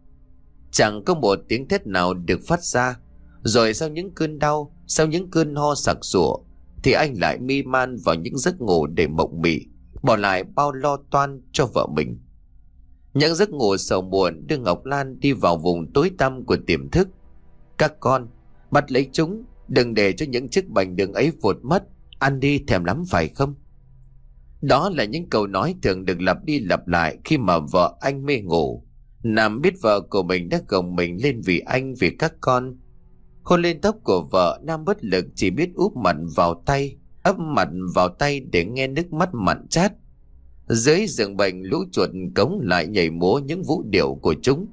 Chẳng có một tiếng thét nào được phát ra. Rồi sau những cơn đau, sau những cơn ho sặc sụa, thì anh lại mê man vào những giấc ngủ để mộng mị, bỏ lại bao lo toan cho vợ mình. Những giấc ngủ sầu muộn đưa Ngọc Lan đi vào vùng tối tăm của tiềm thức. Các con, bắt lấy chúng, đừng để cho những chiếc bánh đường ấy vụt mất. Ăn đi, thèm lắm phải không? Đó là những câu nói thường được lặp đi lặp lại khi mà vợ anh mê ngủ. Nam biết vợ của mình đã gồng mình lên vì anh, vì các con. Hôn lên tóc của vợ, Nam bất lực chỉ biết úp mặt vào tay, ấp mặt vào tay để nghe nước mắt mặn chát. Dưới giường bệnh, lũ chuột cống lại nhảy múa những vũ điệu của chúng.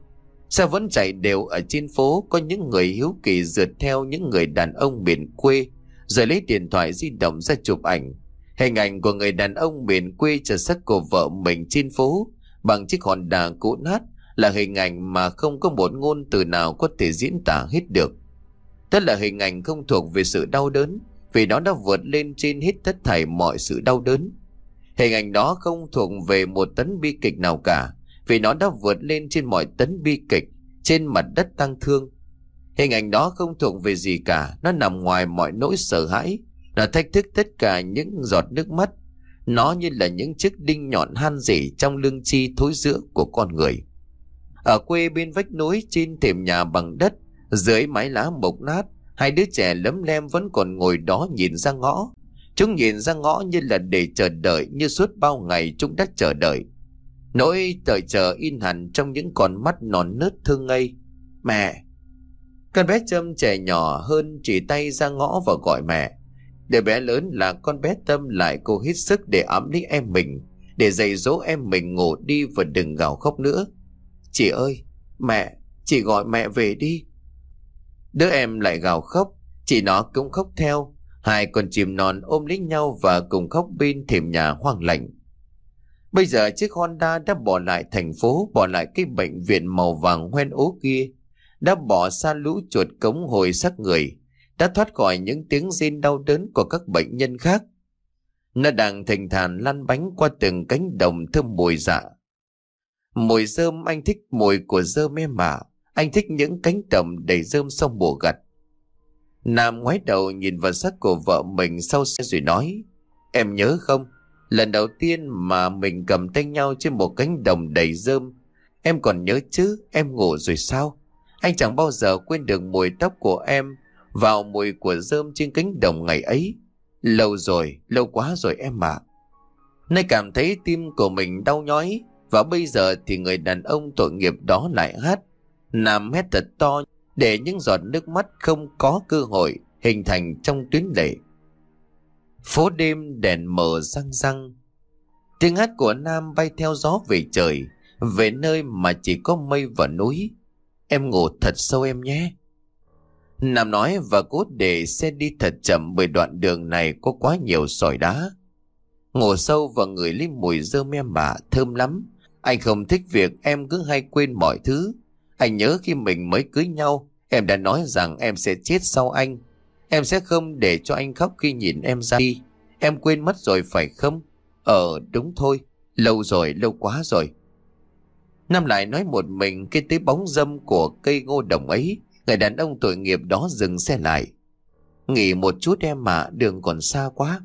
Sao vẫn chạy đều ở trên phố, có những người hiếu kỳ rượt theo những người đàn ông miền quê, rồi lấy điện thoại di động ra chụp ảnh. Hình ảnh của người đàn ông miền quê chở xác của vợ mình trên phố bằng chiếc Honda cũ nát là hình ảnh mà không có một ngôn từ nào có thể diễn tả hết được. Đó là hình ảnh không thuộc về sự đau đớn, vì nó đã vượt lên trên hết tất thảy mọi sự đau đớn. Hình ảnh đó không thuộc về một tấn bi kịch nào cả, vì nó đã vượt lên trên mọi tấn bi kịch trên mặt đất tang thương. Hình ảnh đó không thuộc về gì cả, nó nằm ngoài mọi nỗi sợ hãi, nó thách thức tất cả những giọt nước mắt. Nó như là những chiếc đinh nhọn han rỉ trong lương chi thối rữa của con người. Ở quê bên vách núi, trên thềm nhà bằng đất, dưới mái lá mộc nát, hai đứa trẻ lấm lem vẫn còn ngồi đó nhìn ra ngõ. Chúng nhìn ra ngõ như là để chờ đợi, như suốt bao ngày chúng đã chờ đợi. Nỗi đợi chờ in hẳn trong những con mắt non nớt thơ ngây. Mẹ! Con bé Trâm trẻ nhỏ hơn chỉ tay ra ngõ và gọi mẹ. Đứa bé lớn là con bé Tâm lại cố hết sức để ấm lấy em mình, để dạy dỗ em mình ngủ đi và đừng gào khóc nữa. Chị ơi! Mẹ! Chị gọi mẹ về đi! Đứa em lại gào khóc, chị nó cũng khóc theo. Hai con chim non ôm lấy nhau và cùng khóc bên thềm nhà hoang lạnh. Bây giờ chiếc Honda đã bỏ lại thành phố, bỏ lại cái bệnh viện màu vàng hoen ố kia, đã bỏ xa lũ chuột cống hồi xác người, đã thoát khỏi những tiếng rên đau đớn của các bệnh nhân khác. Nó đang thình thản lăn bánh qua từng cánh đồng thơm mùi dạ. Mùi rơm, anh thích mùi của rơm em ạ. Anh thích những cánh đồng đầy rơm sau mùa gặt. Nam ngoái đầu nhìn vào xác của vợ mình sau xe rồi nói: Em nhớ không? Lần đầu tiên mà mình cầm tay nhau trên một cánh đồng đầy rơm. Em còn nhớ chứ? Em ngủ rồi sao? Anh chẳng bao giờ quên được mùi tóc của em vào mùi của rơm trên cánh đồng ngày ấy. Lâu rồi, lâu quá rồi em ạ. Nay cảm thấy tim của mình đau nhói. Và bây giờ thì người đàn ông tội nghiệp đó lại hát. Nam hét thật to để những giọt nước mắt không có cơ hội hình thành trong tuyến lệ. Phố đêm đèn mờ răng răng. Tiếng hát của Nam bay theo gió về trời, về nơi mà chỉ có mây và núi. Em ngủ thật sâu em nhé. Nam nói và cố để xe đi thật chậm, bởi đoạn đường này có quá nhiều sỏi đá. Ngủ sâu và ngửi lấy mùi rơm em ạ, thơm lắm. Anh không thích việc em cứ hay quên mọi thứ. Anh nhớ khi mình mới cưới nhau, em đã nói rằng em sẽ chết sau anh. Em sẽ không để cho anh khóc khi nhìn em ra đi. Em quên mất rồi phải không? Ờ đúng thôi, lâu rồi, lâu quá rồi. Nam lại nói một mình khi tới bóng râm của cây ngô đồng ấy. Người đàn ông tội nghiệp đó dừng xe lại. Nghỉ một chút em mà, đường còn xa quá.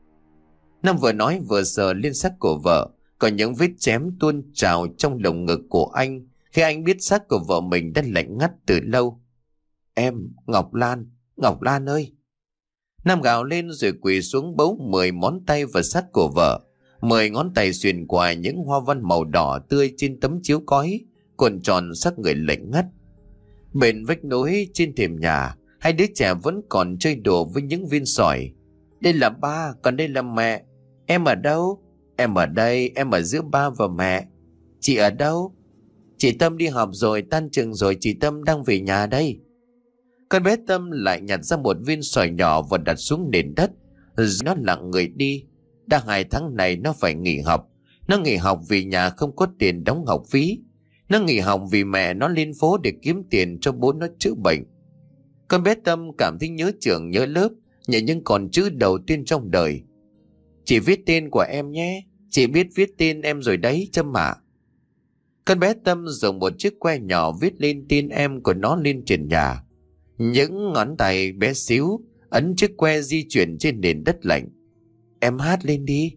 Nam vừa nói vừa sờ lên xác của vợ. Có những vết chém tuôn trào trong lồng ngực của anh khi anh biết xác của vợ mình đã lạnh ngắt từ lâu. Em, Ngọc Lan, Ngọc Lan ơi! Nam gào lên rồi quỳ xuống bấu mười ngón tay vào xác của vợ. Mười ngón tay xuyên qua những hoa văn màu đỏ tươi trên tấm chiếu cói, cuộn tròn xác người lạnh ngắt. Bên vách núi trên thềm nhà, Hai đứa trẻ vẫn còn chơi đùa với những viên sỏi. Đây là ba, còn đây là mẹ. Em ở đâu? Em ở đây, em ở giữa ba và mẹ. Chị ở đâu? Chị Tâm đi học rồi, tan trường rồi, chị Tâm đang về nhà đây. Con bé Tâm lại nhặt ra một viên sỏi nhỏ và đặt xuống nền đất. Nó lặng người đi. Đã hai tháng này nó phải nghỉ học. Nó nghỉ học vì nhà không có tiền đóng học phí. Nó nghỉ học vì mẹ nó lên phố để kiếm tiền cho bố nó chữa bệnh. Con bé Tâm cảm thấy nhớ trường nhớ lớp, nhớ những con chữ đầu tiên trong đời. Chị viết tên của em nhé. Chị biết viết tên em rồi đấy Trâm ạ. Con bé Tâm dùng một chiếc que nhỏ viết lên tên em của nó lên trần nhà. Những ngón tay bé xíu ấn chiếc que di chuyển trên nền đất lạnh. Em hát lên đi.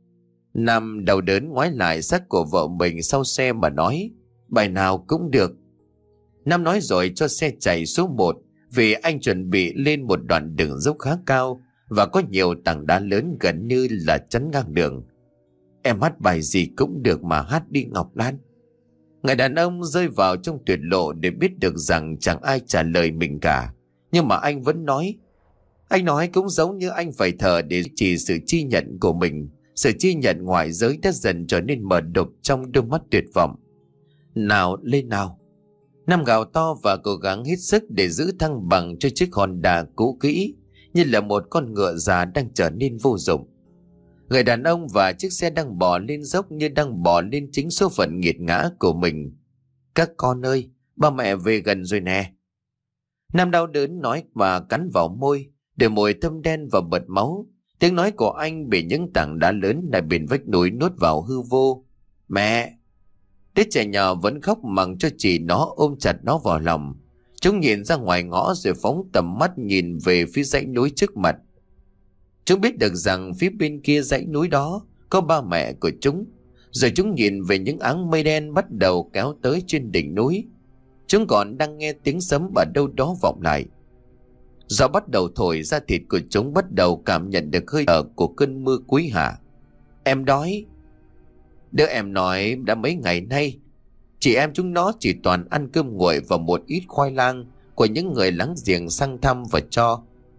Nam đau đớn ngoái lại xác của vợ mình sau xe mà nói, bài nào cũng được. Nam nói rồi cho xe chạy số một, vì anh chuẩn bị lên một đoạn đường dốc khá cao và có nhiều tảng đá lớn gần như là chắn ngang đường. Em hát bài gì cũng được mà hát đi Ngọc Lan. Người đàn ông rơi vào trong tuyệt lộ để biết được rằng chẳng ai trả lời mình cả. Nhưng mà anh vẫn nói. Anh nói cũng giống như anh phải thở để chỉ sự chi nhận của mình. Sự chi nhận ngoại giới đã dần trở nên mờ đục trong đôi mắt tuyệt vọng. Nào lên nào. Nam gào to và cố gắng hết sức để giữ thăng bằng cho chiếc Honda cũ kỹ, như là một con ngựa già đang trở nên vô dụng. Người đàn ông và chiếc xe đang bò lên dốc như đang bò lên chính số phận nghiệt ngã của mình. Các con ơi, ba mẹ về gần rồi nè. Nam đau đớn nói và cắn vào môi, để môi thâm đen và bật máu. Tiếng nói của anh bị những tảng đá lớn lại bên vách núi nuốt vào hư vô. Mẹ! Đứa trẻ nhỏ vẫn khóc mặc cho chị nó ôm chặt nó vào lòng. Chúng nhìn ra ngoài ngõ rồi phóng tầm mắt nhìn về phía dãy núi trước mặt. Chúng biết được rằng phía bên kia dãy núi đó có ba mẹ của chúng. Rồi chúng nhìn về những áng mây đen bắt đầu kéo tới trên đỉnh núi. Chúng còn đang nghe tiếng sấm ở đâu đó vọng lại. Gió bắt đầu thổi ra, thịt của chúng bắt đầu cảm nhận được hơi thở của cơn mưa cuối hạ. Em đói. Đứa em nói đã mấy ngày nay chị em chúng nó chỉ toàn ăn cơm nguội và một ít khoai lang của những người láng giềng sang thăm và cho.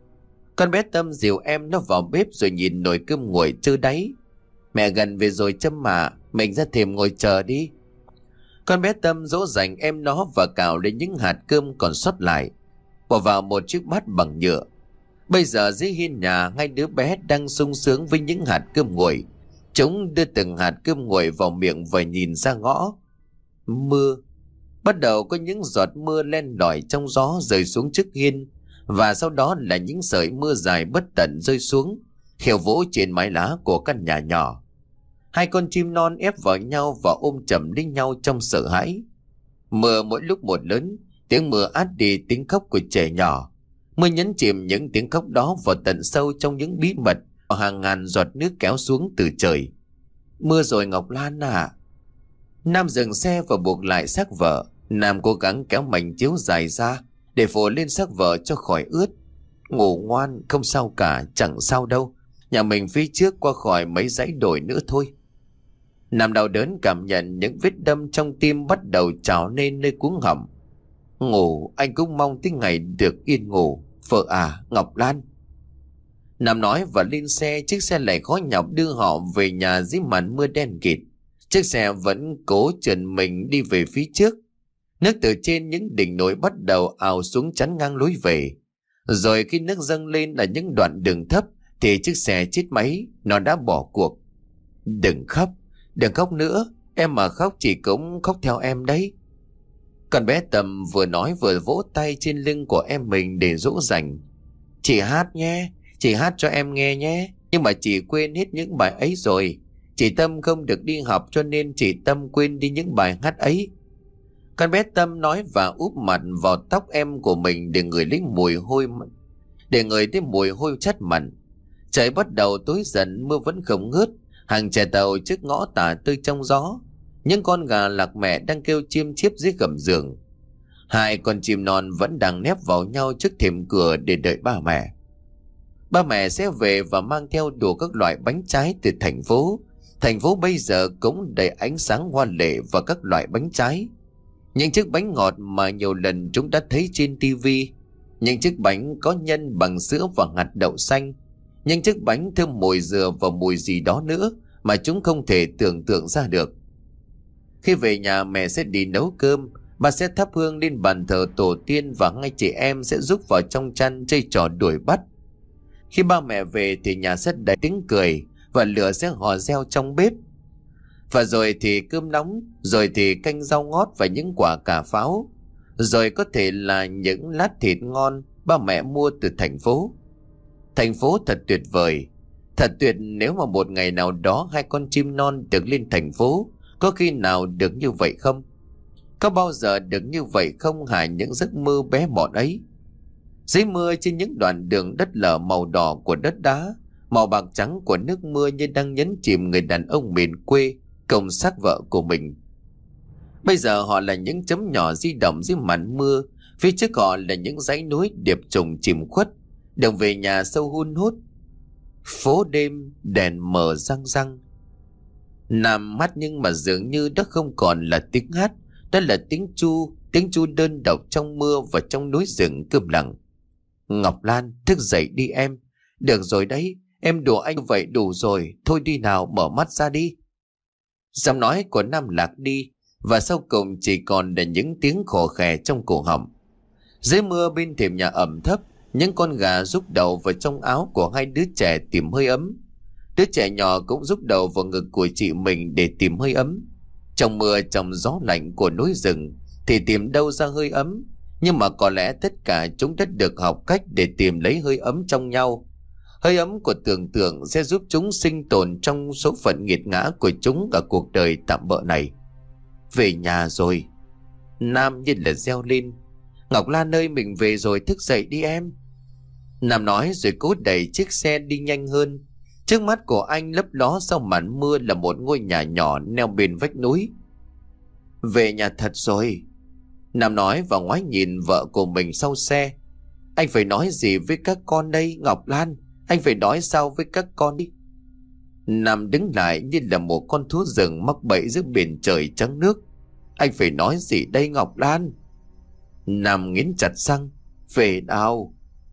Con bé Tâm dìu em nó vào bếp rồi nhìn nồi cơm nguội trơ đáy. Mẹ gần về rồi Trâm mà, mình ra thềm ngồi chờ đi. Con bé Tâm dỗ dành em nó và cào lên những hạt cơm còn sót lại, bỏ vào một chiếc bát bằng nhựa. Bây giờ dưới hiên nhà, hai đứa bé đang sung sướng với những hạt cơm nguội. Chúng đưa từng hạt cơm nguội vào miệng và nhìn ra ngõ. Mưa. Bắt đầu có những giọt mưa len lỏi trong gió rơi xuống trước hiên, và sau đó là những sợi mưa dài bất tận rơi xuống, khều vỗ trên mái lá của căn nhà nhỏ. Hai con chim non ép vào nhau và ôm chầm lấy nhau trong sợ hãi. Mưa mỗi lúc một lớn, tiếng mưa át đi tiếng khóc của trẻ nhỏ. Mưa nhấn chìm những tiếng khóc đó vào tận sâu trong những bí mật, hàng ngàn giọt nước kéo xuống từ trời. Mưa rồi Ngọc Lan à. Nam dừng xe và buộc lại xác vợ. Nam cố gắng kéo mảnh chiếu dài ra để phủ lên xác vợ cho khỏi ướt. Ngủ ngoan, không sao cả, chẳng sao đâu. Nhà mình phía trước qua khỏi mấy dãy đồi nữa thôi. Nam đau đớn cảm nhận những vết đâm trong tim bắt đầu trào lên nơi cuống họng. Ngủ, anh cũng mong tới ngày được yên ngủ. Vợ à, Ngọc Lan. Nam nói và lên xe. Chiếc xe lại khó nhọc đưa họ về nhà dưới màn mưa đen kịt. Chiếc xe vẫn cố trườn mình đi về phía trước. Nước từ trên những đỉnh núi bắt đầu ào xuống chắn ngang lối về. Rồi khi nước dâng lên ở những đoạn đường thấp thì chiếc xe chết máy, nó đã bỏ cuộc. Đừng khóc, đừng khóc nữa. Em mà khóc chị cũng khóc theo em đấy. Con bé Tâm vừa nói vừa vỗ tay trên lưng của em mình để dỗ dành. Chị hát nhé, chị hát cho em nghe nhé. Nhưng mà chị quên hết những bài ấy rồi. Chị Tâm không được đi học cho nên chị Tâm quên đi những bài hát ấy. Con bé Tâm nói và úp mặt vào tóc em của mình để ngửi lấy mùi hôi, để ngửi thấy mùi hôi chát mặn. Trời bắt đầu tối dần, mưa vẫn không ngớt. Hàng trẻ tàu trước ngõ tả tơi trong gió. Những con gà lạc mẹ đang kêu chiêm chiếp dưới gầm giường. Hai con chim non vẫn đang nép vào nhau trước thềm cửa để đợi ba mẹ. Ba mẹ sẽ về và mang theo đủ các loại bánh trái từ thành phố. Thành phố bây giờ cũng đầy ánh sáng hoa lệ và các loại bánh trái. Những chiếc bánh ngọt mà nhiều lần chúng đã thấy trên tivi. Những chiếc bánh có nhân bằng sữa và hạt đậu xanh. Những chiếc bánh thơm mùi dừa và mùi gì đó nữa mà chúng không thể tưởng tượng ra được. Khi về nhà, mẹ sẽ đi nấu cơm. Bà sẽ thắp hương lên bàn thờ tổ tiên và hai chị em sẽ giúp vào trong chăn chơi trò đuổi bắt. Khi ba mẹ về thì nhà sẽ đầy tiếng cười và lửa sẽ hò reo trong bếp. Và rồi thì cơm nóng, rồi thì canh rau ngót và những quả cà pháo, rồi có thể là những lát thịt ngon ba mẹ mua từ thành phố. Thành phố thật tuyệt vời, thật tuyệt nếu mà một ngày nào đó hai con chim non được lên thành phố. Có khi nào được như vậy không? Có bao giờ được như vậy không hả những giấc mơ bé mọn ấy? Dưới mưa, trên những đoạn đường đất lở màu đỏ của đất đá, màu bạc trắng của nước mưa như đang nhấn chìm người đàn ông miền quê công xác vợ của mình. Bây giờ họ là những chấm nhỏ di động dưới màn mưa, phía trước họ là những dãy núi điệp trùng chìm khuất, đường về nhà sâu hun hút. Phố đêm đèn mờ răng răng. Nam mắt nhưng mà dường như đó không còn là tiếng hát, đó là tiếng chu, tiếng chu đơn độc trong mưa và trong núi rừng câm lặng. Ngọc Lan, thức dậy đi em. Được rồi đấy, em đùa anh vậy đủ rồi, thôi đi nào, mở mắt ra đi. Giọng nói của Nam lạc đi, và sau cùng chỉ còn là những tiếng khò khè trong cổ họng. Dưới mưa bên thềm nhà ẩm thấp, những con gà rúc đầu vào trong áo của hai đứa trẻ tìm hơi ấm. Đứa trẻ nhỏ cũng rúc đầu vào ngực của chị mình để tìm hơi ấm. Trong mưa, trong gió lạnh của núi rừng thì tìm đâu ra hơi ấm. Nhưng mà có lẽ tất cả chúng đã được học cách để tìm lấy hơi ấm trong nhau. Hơi ấm của tưởng tượng sẽ giúp chúng sinh tồn trong số phận nghiệt ngã của chúng ở cuộc đời tạm bợ này. Về nhà rồi. Nam như là reo lên. Ngọc Lan ơi, mình về rồi, thức dậy đi em. Nam nói rồi cố đẩy chiếc xe đi nhanh hơn. Trước mắt của anh lấp ló sau màn mưa là một ngôi nhà nhỏ neo bên vách núi. Về nhà thật rồi. Nam nói và ngoái nhìn vợ của mình sau xe. Anh phải nói gì với các con đây Ngọc Lan? Anh phải nói sao với các con đi? Nam đứng lại như là một con thú rừng mắc bẫy giữa biển trời trắng nước. Anh phải nói gì đây Ngọc Lan? Nam nghiến chặt răng. Về nào?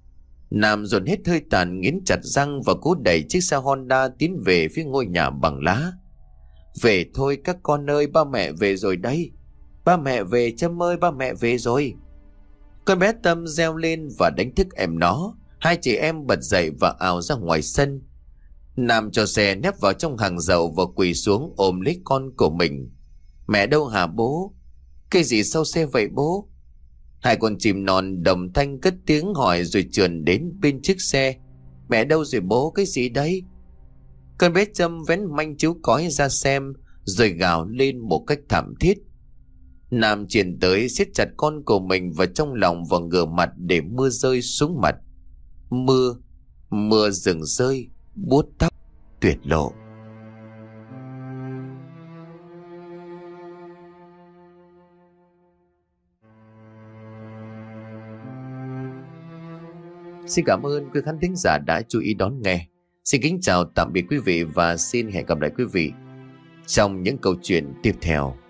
Nam dồn hết hơi tàn, nghiến chặt răng và cố đẩy chiếc xe Honda tiến về phía ngôi nhà bằng lá. Về thôi các con ơi, ba mẹ về rồi đây. Ba mẹ về, Trâm ơi, ba mẹ về rồi. Con bé Tâm reo lên và đánh thức em nó. Hai chị em bật dậy và ào ra ngoài sân. Nam cho xe nép vào trong hàng dầu và quỳ xuống ôm lấy con của mình. Mẹ đâu hả bố? Cái gì sau xe vậy bố? Hai con chim non đồng thanh cất tiếng hỏi rồi trườn đến bên chiếc xe. Mẹ đâu rồi bố? Cái gì đấy? Con bé Trâm vén manh chiếu cói ra xem rồi gào lên một cách thảm thiết. Nam chuyển tới siết chặt con của mình vào trong lòng và ngửa mặt để mưa rơi xuống mặt. Mưa, mưa rừng rơi, buốt tóc, tuyệt lộ. Xin cảm ơn quý khán thính giả đã chú ý đón nghe. Xin kính chào tạm biệt quý vị và xin hẹn gặp lại quý vị trong những câu chuyện tiếp theo.